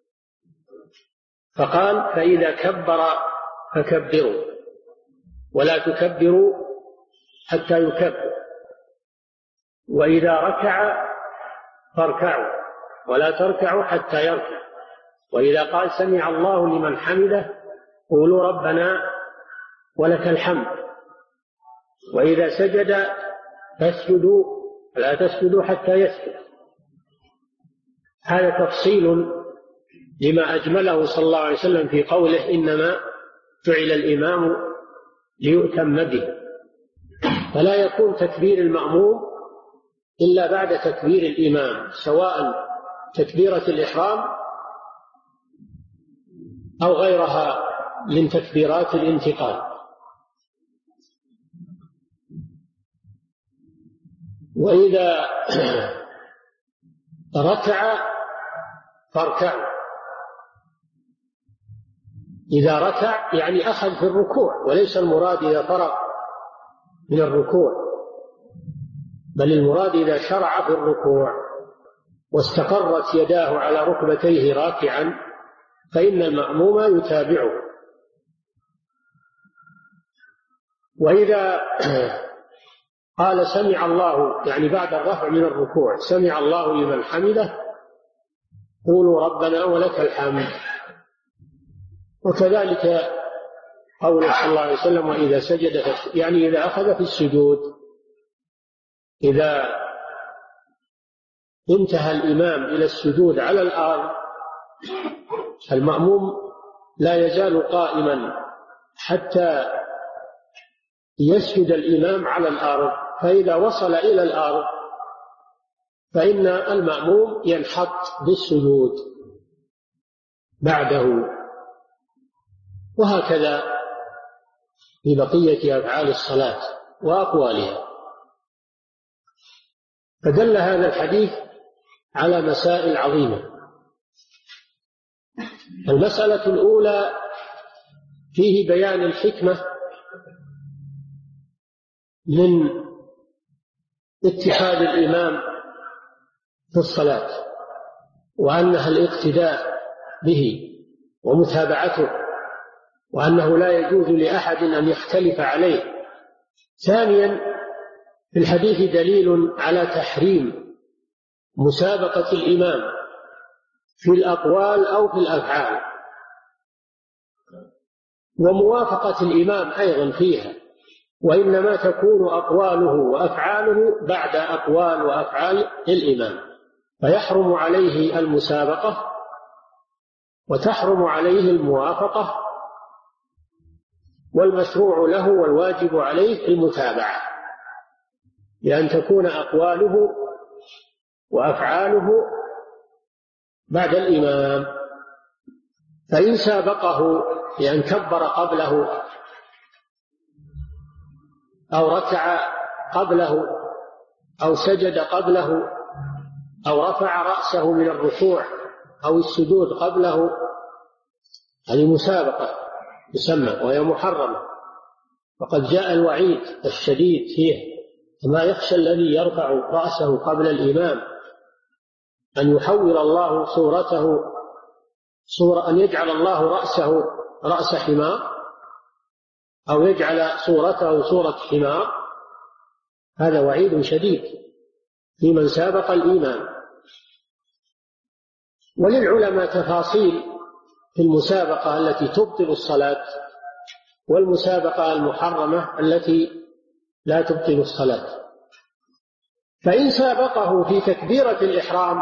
فقال فإذا كبر فكبروا ولا تكبروا حتى يكبر، وإذا ركع فاركعوا ولا تركعوا حتى يركع، وإذا قال سمع الله لمن حمده قولوا ربنا ولك الحمد، وإذا سجد فاسجدوا ولا تسجدوا حتى يسجد. هذا تفصيل لما أجمله صلى الله عليه وسلم في قوله إنما جعل الإمام ليؤتم به، فلا يكون تكبير المأموم إلا بعد تكبير الإمام، سواء تكبيرة الإحرام أو غيرها من تكبيرات الانتقال. وإذا ركع فاركعوا، إذا ركع يعني أخذ في الركوع، وليس المراد إذا فرغ من الركوع، بل المراد إذا شرع في الركوع. واستقرت يداه على ركبتيه راكعا فإن المأموم يتابعه. وإذا قال سمع الله، يعني بعد الرفع من الركوع، سمع الله لمن حمده، قولوا ربنا ولك الحمد. وكذلك قوله صلى الله عليه وسلم وإذا سجد، يعني إذا أخذ في السجود، إذا انتهى الإمام إلى السجود على الأرض، المأموم لا يزال قائما حتى يسجد الإمام على الأرض، فإذا وصل إلى الأرض فإن المأموم ينحط بالسجود بعده. وهكذا في بقية أفعال الصلاة وأقوالها. فدل هذا الحديث على مسائل عظيمة. المسألة الأولى فيه بيان الحكمة من اتخاذ الإمام في الصلاة، وأنها الاقتداء به ومتابعته، وأنه لا يجوز لأحد أن يختلف عليه. ثانيا، في الحديث دليل على تحريم مسابقة الإمام في الأقوال أو في الأفعال، وموافقة الإمام أيضا فيها، وإنما تكون أقواله وأفعاله بعد أقوال وأفعال الإمام، فيحرم عليه المسابقة وتحرم عليه الموافقة، والمشروع له والواجب عليه المتابعة، لأن تكون أقواله وأفعاله بعد الإمام. فإن سابقه بأن كبر قبله أو ركع قبله أو سجد قبله أو رفع رأسه من الركوع أو السجود قبله، هذه مسابقة تسمى وهي محرمة، وقد جاء الوعيد الشديد فيه. فما يخشى الذي يرفع رأسه قبل الإمام أن يحول الله صورته أن يجعل الله رأسه رأس حمار، أو يجعل صورته صورة حمار. هذا وعيد شديد في من سابق الإمام. وللعلماء تفاصيل في المسابقة التي تبطل الصلاة، والمسابقة المحرمة التي لا تبطل الصلاة. فإن سابقه في تكبيرة الإحرام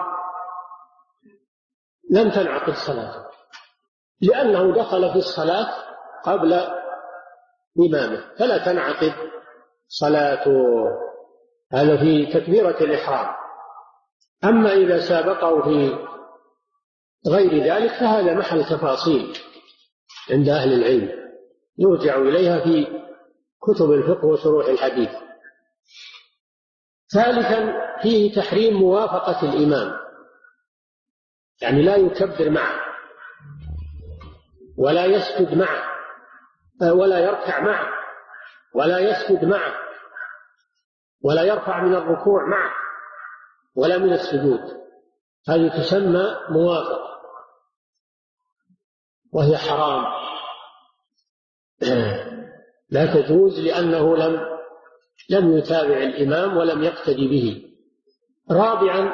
لم تنعقد صلاته، لأنه دخل في الصلاة قبل إمامه، فلا تنعقد صلاته. هذا في تكبيرة الإحرام. أما إذا سابقه في غير ذلك فهذا محل تفاصيل عند أهل العلم يرجع إليها في كتب الفقه وشروح الحديث. ثالثا، فيه تحريم موافقة الإمام، يعني لا يكبر معه ولا يسجد معه ولا يركع معه ولا يسجد معه ولا يرفع من الركوع معه ولا من السجود. هذه تسمى موافقة وهي حرام، لا تجوز، لأنه لم يتابع الإمام ولم يقتدي به. رابعا،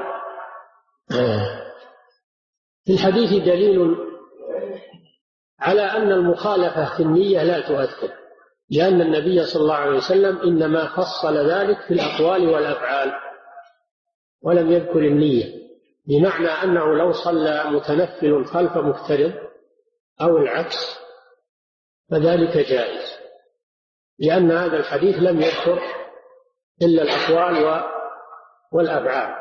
في الحديث دليل على أن المخالفة في النية لا تؤثر، لأن النبي صلى الله عليه وسلم إنما فصل ذلك في الأقوال والأفعال ولم يذكر النية، بمعنى أنه لو صلى متنفل خلف مفترض أو العكس فذلك جائز، لأن هذا الحديث لم يذكر إلا الأقوال والأفعال.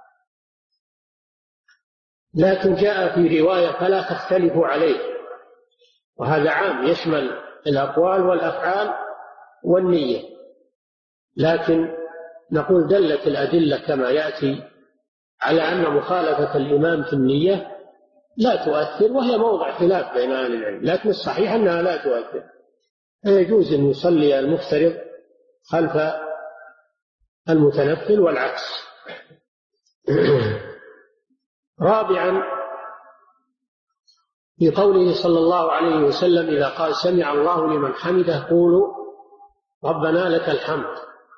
لكن جاء في رواية فلا تختلفوا عليه، وهذا عام يشمل الأقوال والأفعال والنية. لكن نقول دلت الأدلة كما يأتي على أن مخالفة الإمام في النية لا تؤثر، وهي موضع خلاف بين أهل العلم، لكن الصحيح أنها لا تؤثر. يجوز أن يصلي المفترض خلف المتنفل والعكس. رابعا في قوله صلى الله عليه وسلم إذا قال سمع الله لمن حمده قولوا ربنا لك الحمد.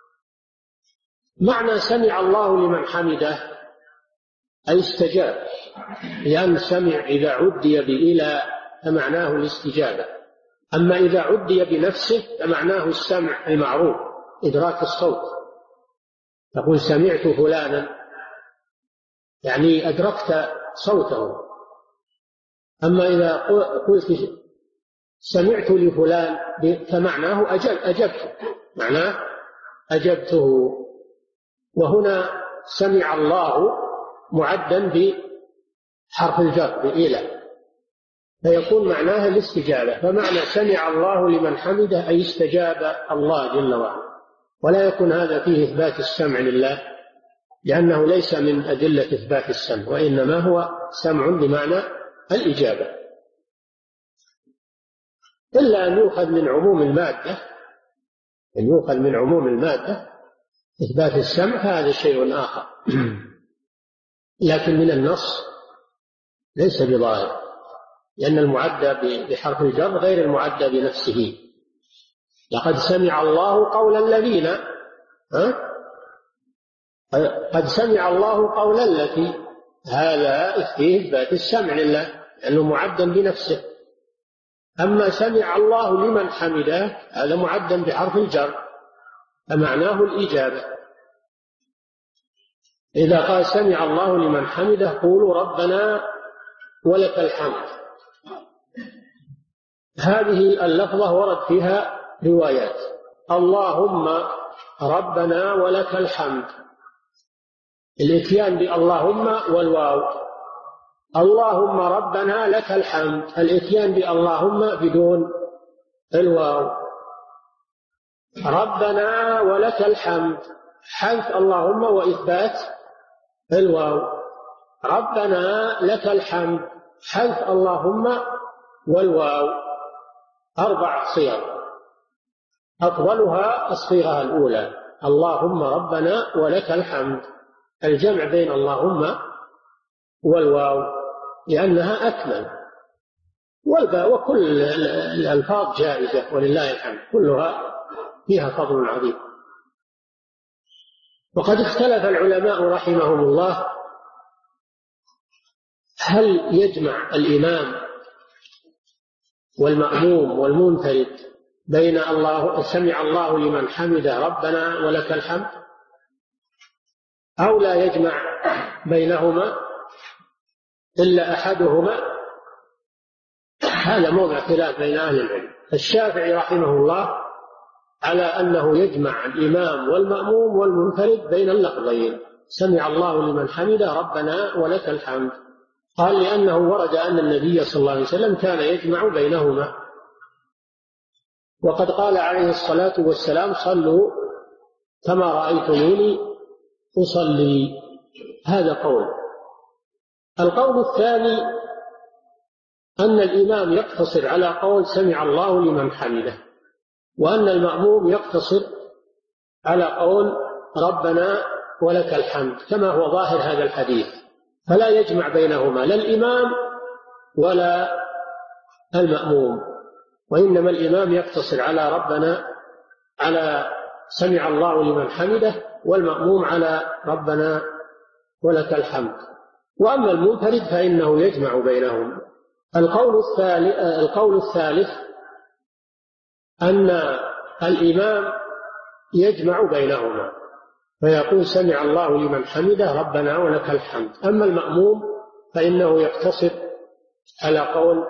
معنى سمع الله لمن حمده أي استجاب، لأن سمع إذا عدي بإلى فمعناه الاستجابة، أما إذا عدي بنفسه فمعناه السمع المعروف، إدراك الصوت. تقول سمعت فلانا يعني أدركت صوته. أما إذا قلت سمعت لفلان فمعناه أجبته، معناه أجبته. وهنا سمع الله معدا بحرف الجر بإلى، فيكون معناها الاستجابة. فمعنى سمع الله لمن حمده أي استجاب الله جل وعلا، ولا يكون هذا فيه إثبات السمع لله، لأنه ليس من أدلة إثبات السمع، وإنما هو سمع بمعنى الإجابة، إلا أن يؤخذ من عموم المادة، أن يؤخذ من عموم المادة إثبات السمع، هذا شيء آخر. لكن من النص ليس بظاهر، لأن المعدى بحرف الجر غير المعدى بنفسه. لقد سمع الله قول الذين قد سمع الله قول التي، هذا فيه إثبات السمع لله لأنه معدى بنفسه. أما سمع الله لمن حمده هذا معدى بحرف الجر فمعناه الإجابة. إذا قال سمع الله لمن حمده قولوا ربنا ولك الحمد، هذه اللفظة ورد فيها روايات: اللهم ربنا ولك الحمد، الإتيان باللهم والواو، اللهم ربنا لك الحمد، الإتيان باللهم بدون الواو، ربنا ولك الحمد حذف اللهم وإثبات الواو، ربنا لك الحمد حذف اللهم والواو. 4 صيغ، أفضلها الصيغة الأولى اللهم ربنا ولك الحمد، الجمع بين اللهم والواو لأنها أكمل، وكل الألفاظ جائزة ولله الحمد، كلها فيها فضل عظيم. وقد اختلف العلماء رحمهم الله هل يجمع الإمام والمأموم والمنفرد بين الله سمع الله لمن حمده ربنا ولك الحمد، أو لا يجمع بينهما إلا أحدهما. هذا موضع خلاف بين أهل العلم. الشافعي رحمه الله على أنه يجمع الإمام والمأموم والمنفرد بين اللفظين سمع الله لمن حمده ربنا ولك الحمد، قال لأنه ورد أن النبي صلى الله عليه وسلم كان يجمع بينهما، وقد قال عليه الصلاة والسلام صلوا كما رأيتموني أصلي. هذا قول. القول الثاني أن الإمام يقتصر على قول سمع الله لمن حمده، وأن المأموم يقتصر على قول ربنا ولك الحمد كما هو ظاهر هذا الحديث، فلا يجمع بينهما لا الإمام ولا المأموم، وإنما الإمام يقتصر على ربنا على سمع الله لمن حمده، والمأموم على ربنا ولك الحمد. وأما المنفرد فإنه يجمع بينهما. القول الثالث أن الإمام يجمع بينهما فيقول سمع الله لمن حمده ربنا ولك الحمد، أما المأموم فإنه يقتصر على قول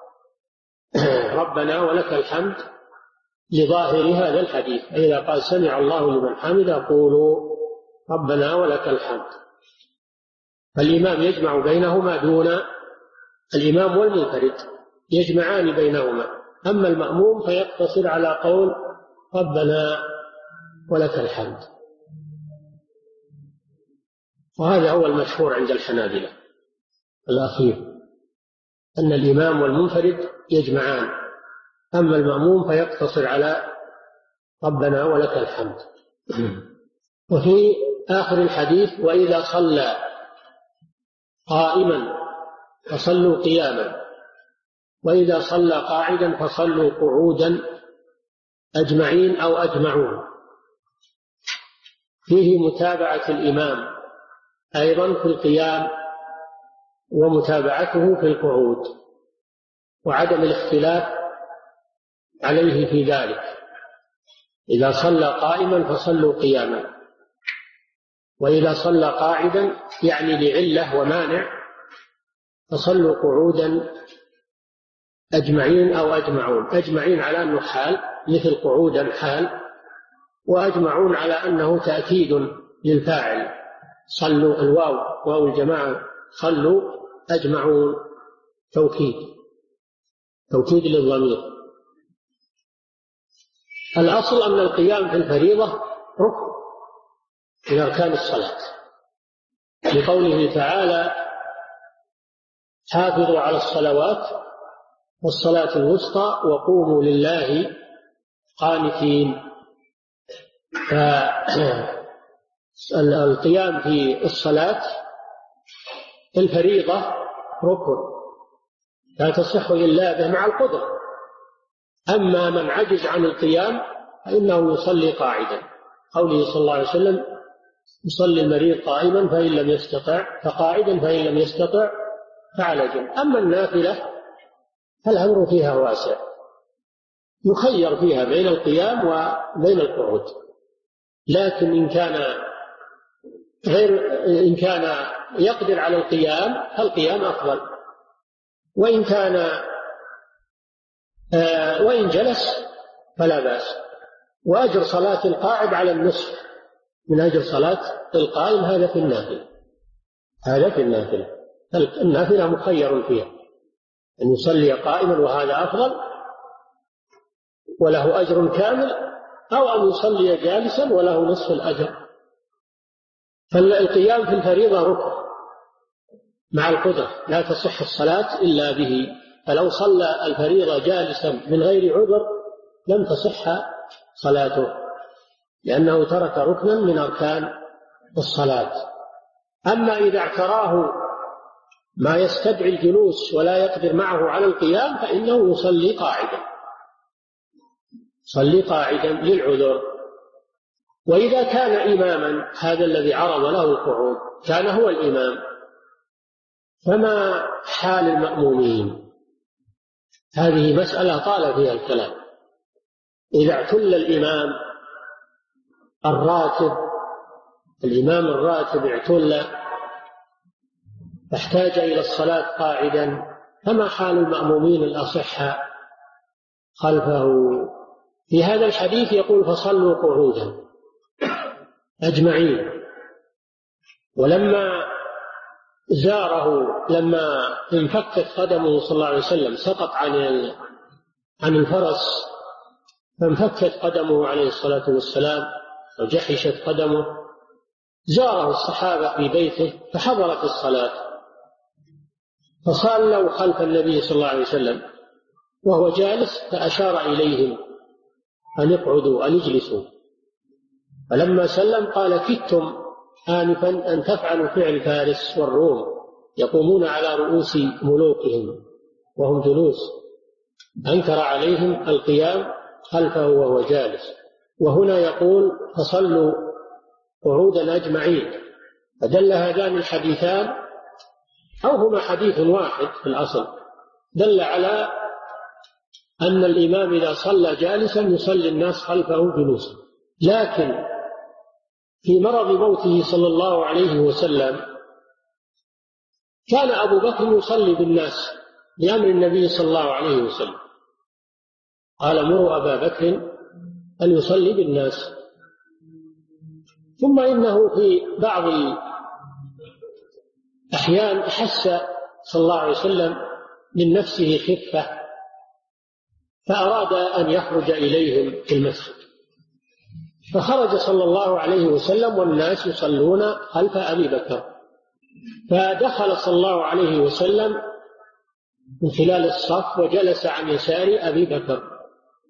ربنا ولك الحمد لظاهر هذا الحديث، إذا قال سمع الله لمن حمده قولوا ربنا ولك الحمد. فالإمام يجمع بينهما دون الإمام والمنفرد، يجمعان بينهما. أما المأموم فيقتصر على قول ربنا ولك الحمد. وهذا هو المشهور عند الحنابلة الأخير، أن الإمام والمنفرد يجمعان، أما المأموم فيقتصر على ربنا ولك الحمد. وفي آخر الحديث وإذا صلى قائما فصلوا قياما، وإذا صلى قاعدا فصلوا قعودا أجمعين أو أجمعون. فيه متابعة الإمام أيضا في القيام ومتابعته في القعود، وعدم الاختلاف عليه في ذلك. إذا صلى قائما فصلوا قياما، وإذا صلى قاعدا يعني لعلة ومانع فصلوا قعودا أجمعين أو أجمعون. أجمعين على أنه حال مثل قعودا حال، وأجمعون على أنه تأكيد للفاعل. صلوا الواو واو الجماعة، صلوا أجمعون توكيد للضمير. الأصل أن القيام في الفريضة ركن من أركان الصلاة، لقوله تعالى: حافظوا على الصلوات والصلاة الوسطى وقوموا لله قانتين. فالقيام في الصلاة الفريضة ركن لا تصح إلا به مع القدرة. أما من عجز عن القيام فإنه يصلي قاعدا، قوله صلى الله عليه وسلم: يصلي المريض قائما فإن لم يستطع فقاعدا فإن لم يستطع فعلى جنب. أما النافلة فالأمر فيها واسع، يخير فيها بين القيام وبين القعود، لكن إن كان يقدر على القيام فالقيام أفضل، وإن جلس فلا بأس. وأجر صلاة القاعد على النصف من أجر صلاة القائم، هذا في النافلة. النافلة مخير فيها أن يصلي قائما وهذا أفضل وله أجر كامل، أو أن يصلي جالسا وله نصف الأجر. فالقيام في الفريضة ركن مع القدرة، لا تصح الصلاة إلا به. فلو صلى الفريضة جالسا من غير عذر لم تصح صلاته، لأنه ترك ركنا من أركان الصلاة. أما إذا اعتراه ما يستدعي الجلوس ولا يقدر معه على القيام فإنه يصلي قاعدا للعذر. وإذا كان إماما، هذا الذي عرض له القعود كان هو الإمام، فما حال المأمومين؟ هذه مسألة طال فيها الكلام. إذا اعتل الإمام الراتب اعتل فاحتاج إلى الصلاة قاعدا، فما حال المأمومين الأصحاء خلفه؟ في هذا الحديث يقول: فصلوا قعودا أجمعين. ولما زاره، لما انفكت قدمه صلى الله عليه وسلم، سقط عن الفرس فانفكت قدمه عليه الصلاة والسلام وجحشت قدمه، زاره الصحابة في بيته فحضرت الصلاة فصلوا خلف النبي صلى الله عليه وسلم وهو جالس، فأشار إليهم أن يقعدوا أن يجلسوا. فلما سلم قال: كدتم آنفا أن تفعلوا فعل فارس والروم، يقومون على رؤوس ملوكهم وهم جلوس. أنكر عليهم القيام خلفه وهو جالس. وهنا يقول: فصلوا قعودا أجمعين. فدل هذان الحديثان، أو هما حديث واحد في الأصل، دل على أن الإمام إذا صلى جالسا يصلي الناس خلفه جلوسا. لكن في مرض موته صلى الله عليه وسلم كان أبو بكر يصلي بالناس بأمر النبي صلى الله عليه وسلم، قال: مروا أبا بكر أن يصلي بالناس. ثم إنه في بعض الأحيان أحس صلى الله عليه وسلم من نفسه خفة، فأراد أن يخرج إليهم في المسجد، فخرج صلى الله عليه وسلم والناس يصلون خلف أبي بكر، فدخل صلى الله عليه وسلم من خلال الصف وجلس عن يسار أبي بكر،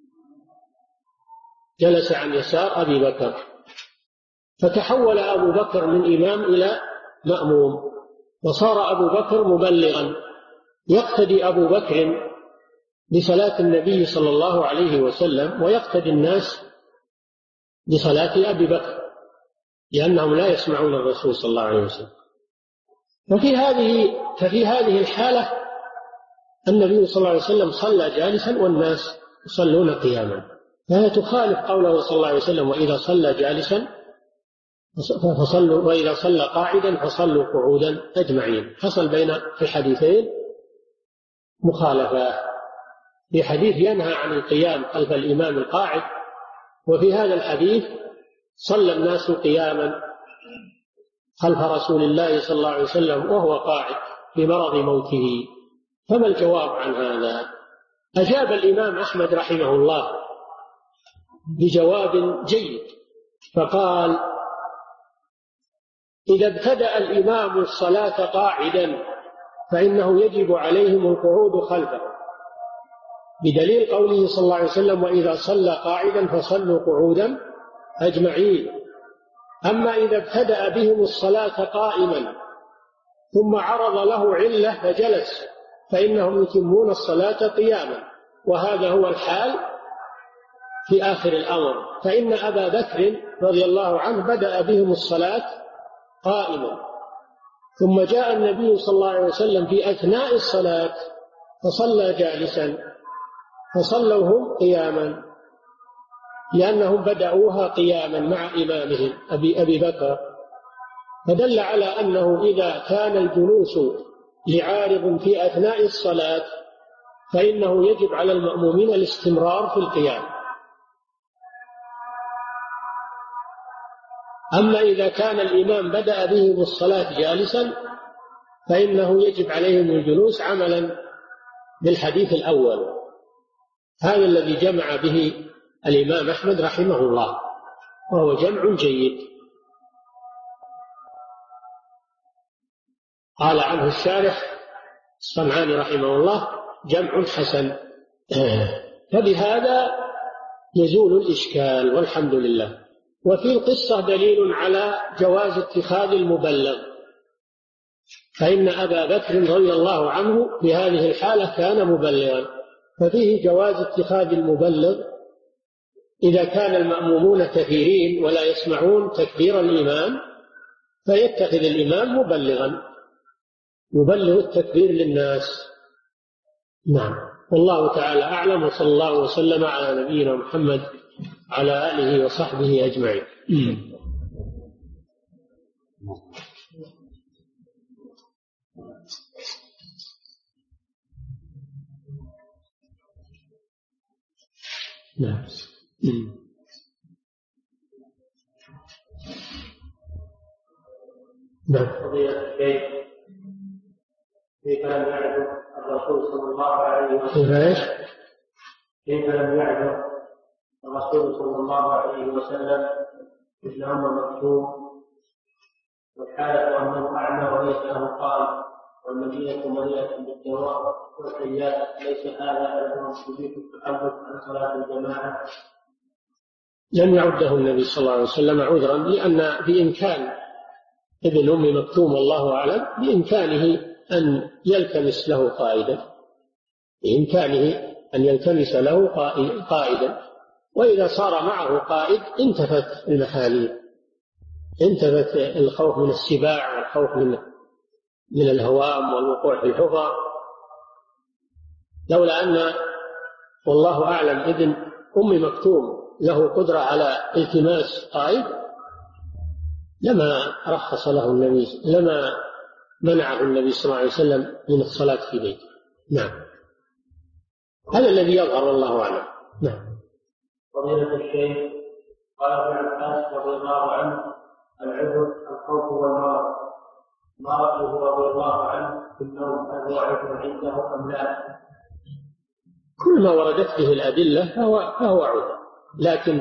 جلس عن يسار أبي بكر، فتحول أبو بكر من إمام إلى مأموم، وصار أبو بكر مبلغا، يقتدي أبو بكر بصلاة النبي صلى الله عليه وسلم، ويقتدي الناس بصلاة أبي بكر لأنهم لا يسمعون الرسول صلى الله عليه وسلم. ففي هذه الحالة النبي صلى الله عليه وسلم صلى جالسا والناس يصلون قياما، فهي تخالف قوله صلى الله عليه وسلم: وإذا صلى جالسا فصلوا، وإذا صلى قاعدا فصلوا قعودا أجمعين. حصل بين في الحديثين مخالفة، في حديث ينهى عن القيام خلف الإمام القاعد، وفي هذا الحديث صلى الناس قياما خلف رسول الله صلى الله عليه وسلم وهو قاعد في مرض موته. فما الجواب عن هذا؟ أجاب الإمام أحمد رحمه الله بجواب جيد، فقال: إذا ابتدأ الإمام الصلاة قاعدا فإنه يجب عليهم القعود خلفه، بدليل قوله صلى الله عليه وسلم: وإذا صلى قاعدا فصلوا قعودا أجمعين. أما إذا ابتدأ بهم الصلاة قائما ثم عرض له علة فجلس فإنهم يتمون الصلاة قياما، وهذا هو الحال في آخر الأمر، فإن أبا بكر رضي الله عنه بدأ بهم الصلاة قائما، ثم جاء النبي صلى الله عليه وسلم في أثناء الصلاة فصلى جالسا، فصلوا هم قياما لأنهم بدأوها قياما مع إمامهم أبي بكر. فدل على أنه إذا كان الجلوس لعارض في أثناء الصلاة فإنه يجب على المأمومين الاستمرار في القيام. أما إذا كان الإمام بدأ بهم الصلاة جالسا فإنه يجب عليهم الجلوس عملا بالحديث الأول. هذا الذي جمع به الإمام أحمد رحمه الله، وهو جمع جيد. قال عنه الشارح الصنعاني رحمه الله: جمع حسن. فبهذا يزول الإشكال والحمد لله. وفي القصة دليل على جواز اتخاذ المبلغ، فإن أبا بكر رضي الله عنه في هذه الحالة كان مبلغا، ففيه جواز اتخاذ المبلغ إذا كان المأمومون كثيرين ولا يسمعون تكبير الإمام، فيتخذ الإمام مبلغا يبلغ التكبير للناس. نعم، والله تعالى أعلم، وصلى الله وسلم على نبينا محمد على آله وصحبه أجمعين. نعم. قضية الشيخ كيف لم يعرف الرسول صلى الله عليه وسلم كيف لم يعرف الرسول صلى الله عليه وسلم مثل أم مكتوم، والحالة أنه أعمى وليس له قال، والمدينة مليئة بالدواء والسيئات، ليس هذا أيضا يجيب التحدث عن صلاة الجماعة؟ لم يعده النبي صلى الله عليه وسلم عذرا، لأن بإمكان ابن أم مكتوم الله أعلم بإمكانه أن يلتمس له قائدا، بإمكانه أن يلتمس له قائدا، وإذا صار معه قائد انتفت المحاليل، انتفت الخوف من السباع والخوف من الهوام والوقوع في الحفر. لولا أن والله أعلم ابن أم مكتوم له قدرة على التماس قائد لما رخص له النبي، لما منعه النبي صلى الله عليه وسلم من الصلاة في بيته. نعم، هذا الذي يظهر والله أعلم. نعم. فضيلة الشيخ، قال ابن عباس رضي الله عنه: العذر الخوف والمرض. مرضه رضي الله عنه في النوم، هل هو عذر عنده أم لا؟ كل ما وردت به الأدلة فهو عذر، لكن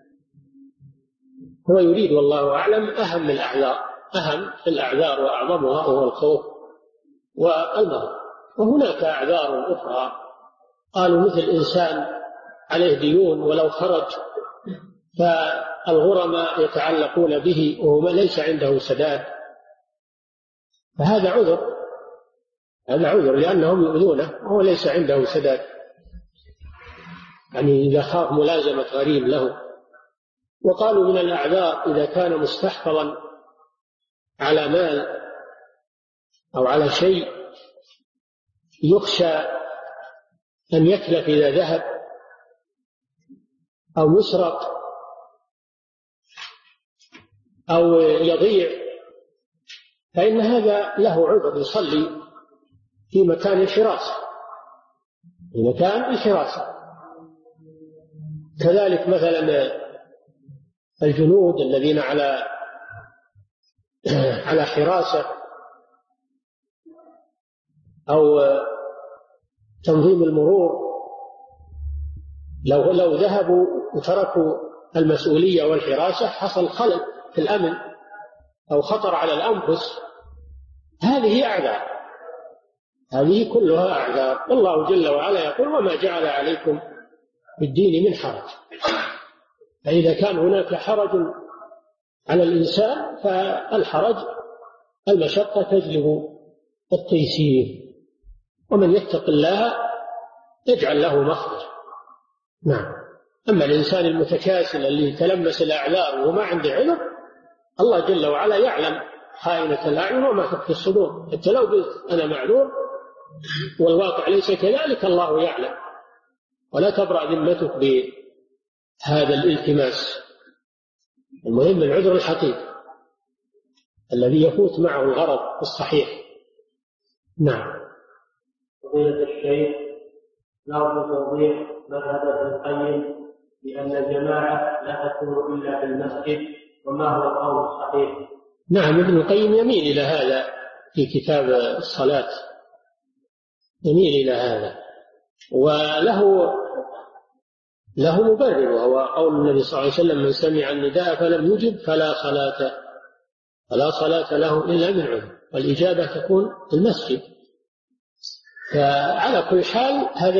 هو يريد والله أعلم أهم الأعذار، أهم الأعذار وأعظمها هو الخوف والمرض. وهناك أعذار أخرى، قالوا مثل إنسان عليه ديون ولو خرج فالغرماء يتعلقون به وهو ليس عنده سداد، فهذا عذر، هذا عذر لأنهم يؤذونه وهو ليس عنده سداد، يعني إذا خاف ملازمة غريب له. وقالوا من الأعذار إذا كان مستحفظا على مال أو على شيء يخشى أن يتلف إذا ذهب أو يسرق أو يضيع، فإن هذا له عذر، يصلي في مكان الحراسة، في مكان الحراسة. كذلك مثلا الجنود الذين على حراسة أو تنظيم المرور، لو ذهبوا وتركوا المسؤولية والحراسة حصل خلل في الأمن أو خطر على الأنفس، هذه أعذار، هذه كلها أعذار. والله جل وعلا يقول وما جعل عليكم في الدين من حرج. فإذا كان هناك حرج على الإنسان فالحرج المشقة تجلب التيسير، ومن يتق الله يجعل له مخرج. نعم. أما الإنسان المتكاسل اللي تلمس الأعذار وما عنده علم، الله جل وعلا يعلم خائنة الأعين وما تخفي الصدور. حتى لو قلت أنا معذور والواقع ليس كذلك الله يعلم، ولا تبرأ ذمتك بهذا الالتماس. المهم العذر الحقيقي الذي يفوت معه الغرض الصحيح. نعم. فضيلة الشيخ، نرجو توضيح مذهب ابن القيم بأن الجماعة لا تكون إلا في المسجد، وما هو القول الصحيح؟ نعم، ابن القيم يميل إلى هذا في كتاب الصلاة، يميل إلى هذا، وله مبرر، وهو قول النبي صلى الله عليه وسلم من سمع النداء فلم يجب فلا صلاة له إلا من عذر، والإجابة تكون في المسجد. فعلى كل حال هذا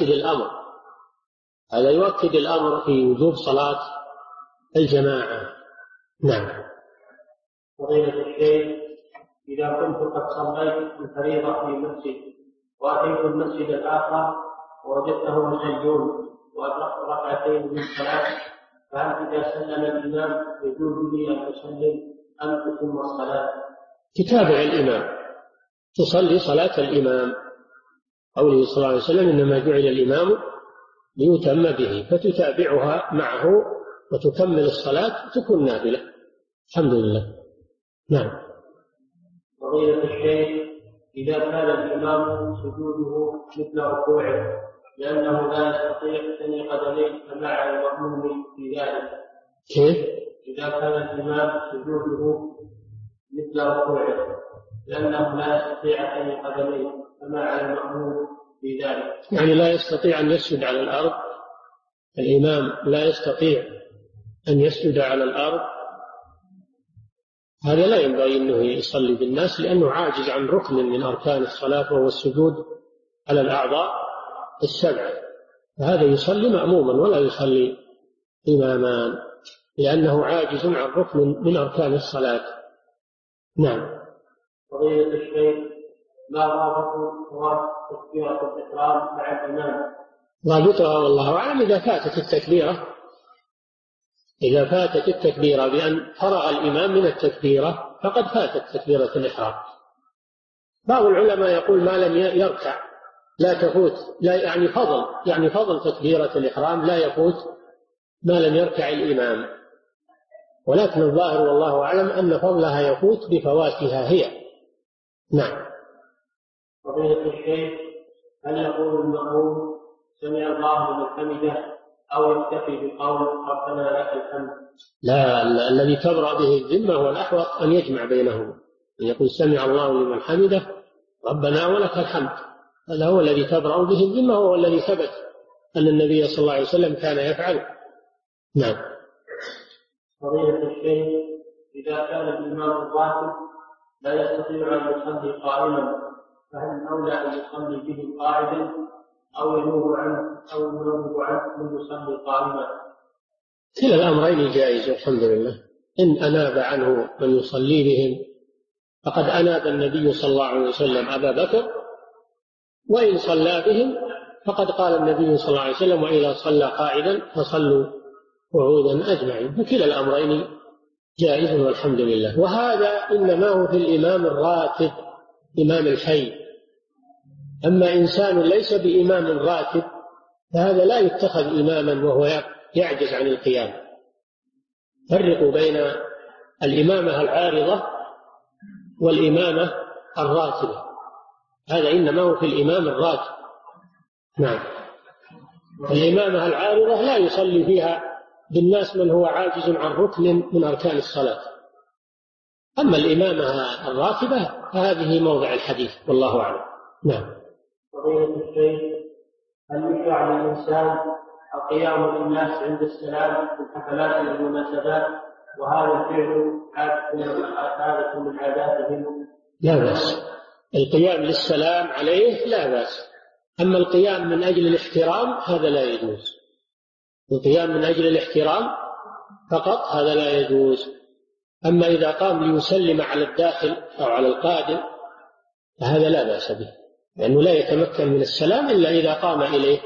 يؤكد الأمر في وجوب صلاة الجماعة. نعم. فضيلة الشيخ، إذا كنت قد صليت الفريضة في مسجد وأتيت المسجد الآخر ووجدته يصلون وأدركت ركعتين من الصلاة، فهل إذا سلم الإمام يجوز لي أن أسلم أم أتم الصلاة؟ تتابع الإمام، تصلي صلاة الإمام. قوله صلى الله عليه وسلم إنما جعل الإمام ليتم به، فتتابعها معه وتكمل الصلاة، تكون نافلة. الحمد لله. نعم. فضيلة الشيخ، إذا كان الإمام سجوده مثل ركوعه لأنه لا يستطيع ثني قدميه فمع المأموم في ذلك، كيف؟ إذا كان الإمام سجوده مثل ركوعه لأنه لا يستطيع ثني قدميه فمع المأموم في ذلك، يعني لا يستطيع أن يسجد على الأرض، الإمام لا يستطيع أن يسجد على الأرض، هذا لا ينبغي أنه يصلي بالناس، لأنه عاجز عن ركن من أركان الصلاة وهو السجود على الأعضاء السبعة، فهذا يصلي مأموما ولا يصلي إماما، لأنه عاجز عن ركن من أركان الصلاة. نعم. فضيلة الشيخ، ما رابط تكبيرة الإحرام مع الإمام؟ رابطها والله أعلم إذا فاتت التكبيرة بأن فرغ الإمام من التكبيرة فقد فاتت تكبيرة الإحرام. بعض العلماء يقول ما لم يركع لا تفوت، لا يعني فضل تكبيرة الإحرام لا يفوت ما لم يركع الإمام، ولكن الظاهر والله أعلم أن فضلها يفوت بفواتها هي. نعم. فضيلة الشيخ، هل يقول المأموم سمع الله لمن حمده أو يكتفي بقول ربنا لك الحمد؟ لا، الذي تبرأ به الذمة هو الأحوط أن يجمع بينهما، أن يقول سمع الله لمن حمده ربنا ولك الحمد، هذا هو الذي تبرأ به الذمة، هو الذي ثبت أن النبي صلى الله عليه وسلم كان يفعل. نعم. فضيلة الشيخ، إذا كان الإمام الراتب لا يستطيع أن يصلي قائما، فهل الأولى أن يصلي به قاعدا أو ينوب عنه من يصلي قائما؟ كلا الأمرين جائز، الحمد لله. إن أناب عنه من يصلي بهم فقد أناب النبي صلى الله عليه وسلم أبا بكر، وإن صلى بهم فقد قال النبي صلى الله عليه وسلم: وإذا صلى قاعدا فصلوا قعودا أجمعين. فكلا الأمرين جائز والحمد لله. وهذا إنما هو في الإمام الراتب، إمام الحي. أما إنسان ليس بإمام راتب فهذا لا يتخذ إماما وهو يعجز عن القيام. فرقوا بين الإمامة العارضة والإمامة الراتبة، هذا إنما هو في الإمام الراتب. نعم. الإمامة العارضة لا يصلي فيها بالناس من هو عاجز عن ركن من أركان الصلاة. أما الإمامة الراتبة فهذه موضع الحديث، والله أعلم. نعم. فضيلة الشيخ، هل يشرع للإنسان القيام للناس عند السلام في الحفلات والمناسبات، وهذا الفعل عادة من عاداتهم؟ لا بأس، القيام للسلام عليه لا بأس. أما القيام من أجل الاحترام هذا لا يجوز. القيام من أجل الاحترام فقط هذا لا يجوز. أما إذا قام ليسلم على الداخل أو على القادم فهذا لا بأس به، لأنه لا يتمكن من السلام إلا إذا قام إليه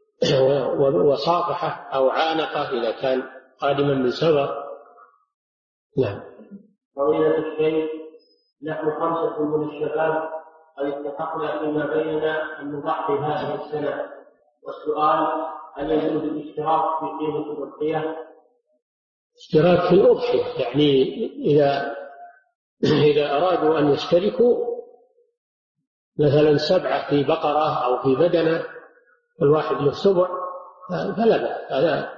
وصافحه أو عانقه إذا كان قادما من سفر. نعم. فضيلة الشيخ، نحن 5 من الشباب قد اتفقنا فيما بيننا أن نضحي هذه السنة، والسؤال: هل يجوز الاشتراك في قيمة الأضحية؟ اشتراك في الأضحية يعني إذا أرادوا أن يشتركوا مثلا 7 في بقرة أو في بدنة، والواحد له 7 فلا بأس، هذا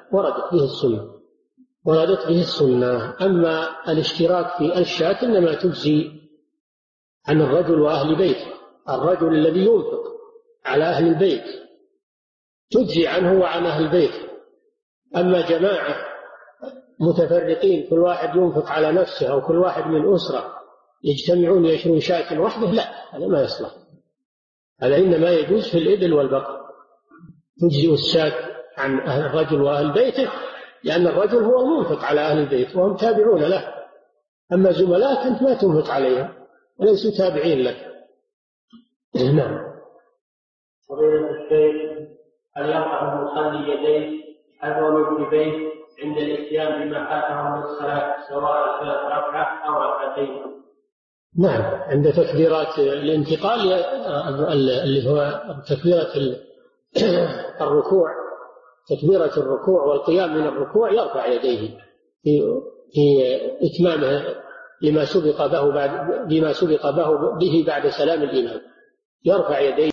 وردت به السنة. أما الاشتراك في الشاة إنما تجزي عن الرجل وأهل بيته. الرجل الذي ينفق على أهل البيت تجزي عنه وعن أهل البيت. أما جماعة متفرقين كل واحد ينفق على نفسه أو كل واحد من أسرة يجتمعون يشرون شاة وحده، لا، هذا ما يصلح. هذا إنما يجوز في الإبل والبقر، تجزئ الشاة عن الرجل وأهل بيته، لأن الرجل هو المنفق على أهل البيت وهم تابعون له. أما زملاء أنت ما تنفق عليهم وليسوا تابعين لك. نعم. فضيلة الشيخ، هل يرفع المصلي يديه حذو ركبتيه عند الاتيان بما فاته من الصلاة، سواء كانت ركعة أو ركعتين؟ نعم، عند تكبيرات الانتقال اللي هو تكبيرة الركوع، تكبيرة الركوع والقيام من الركوع يرفع يديه في إتمامه بما سبق به بعد سلام الإمام، يرفع يديه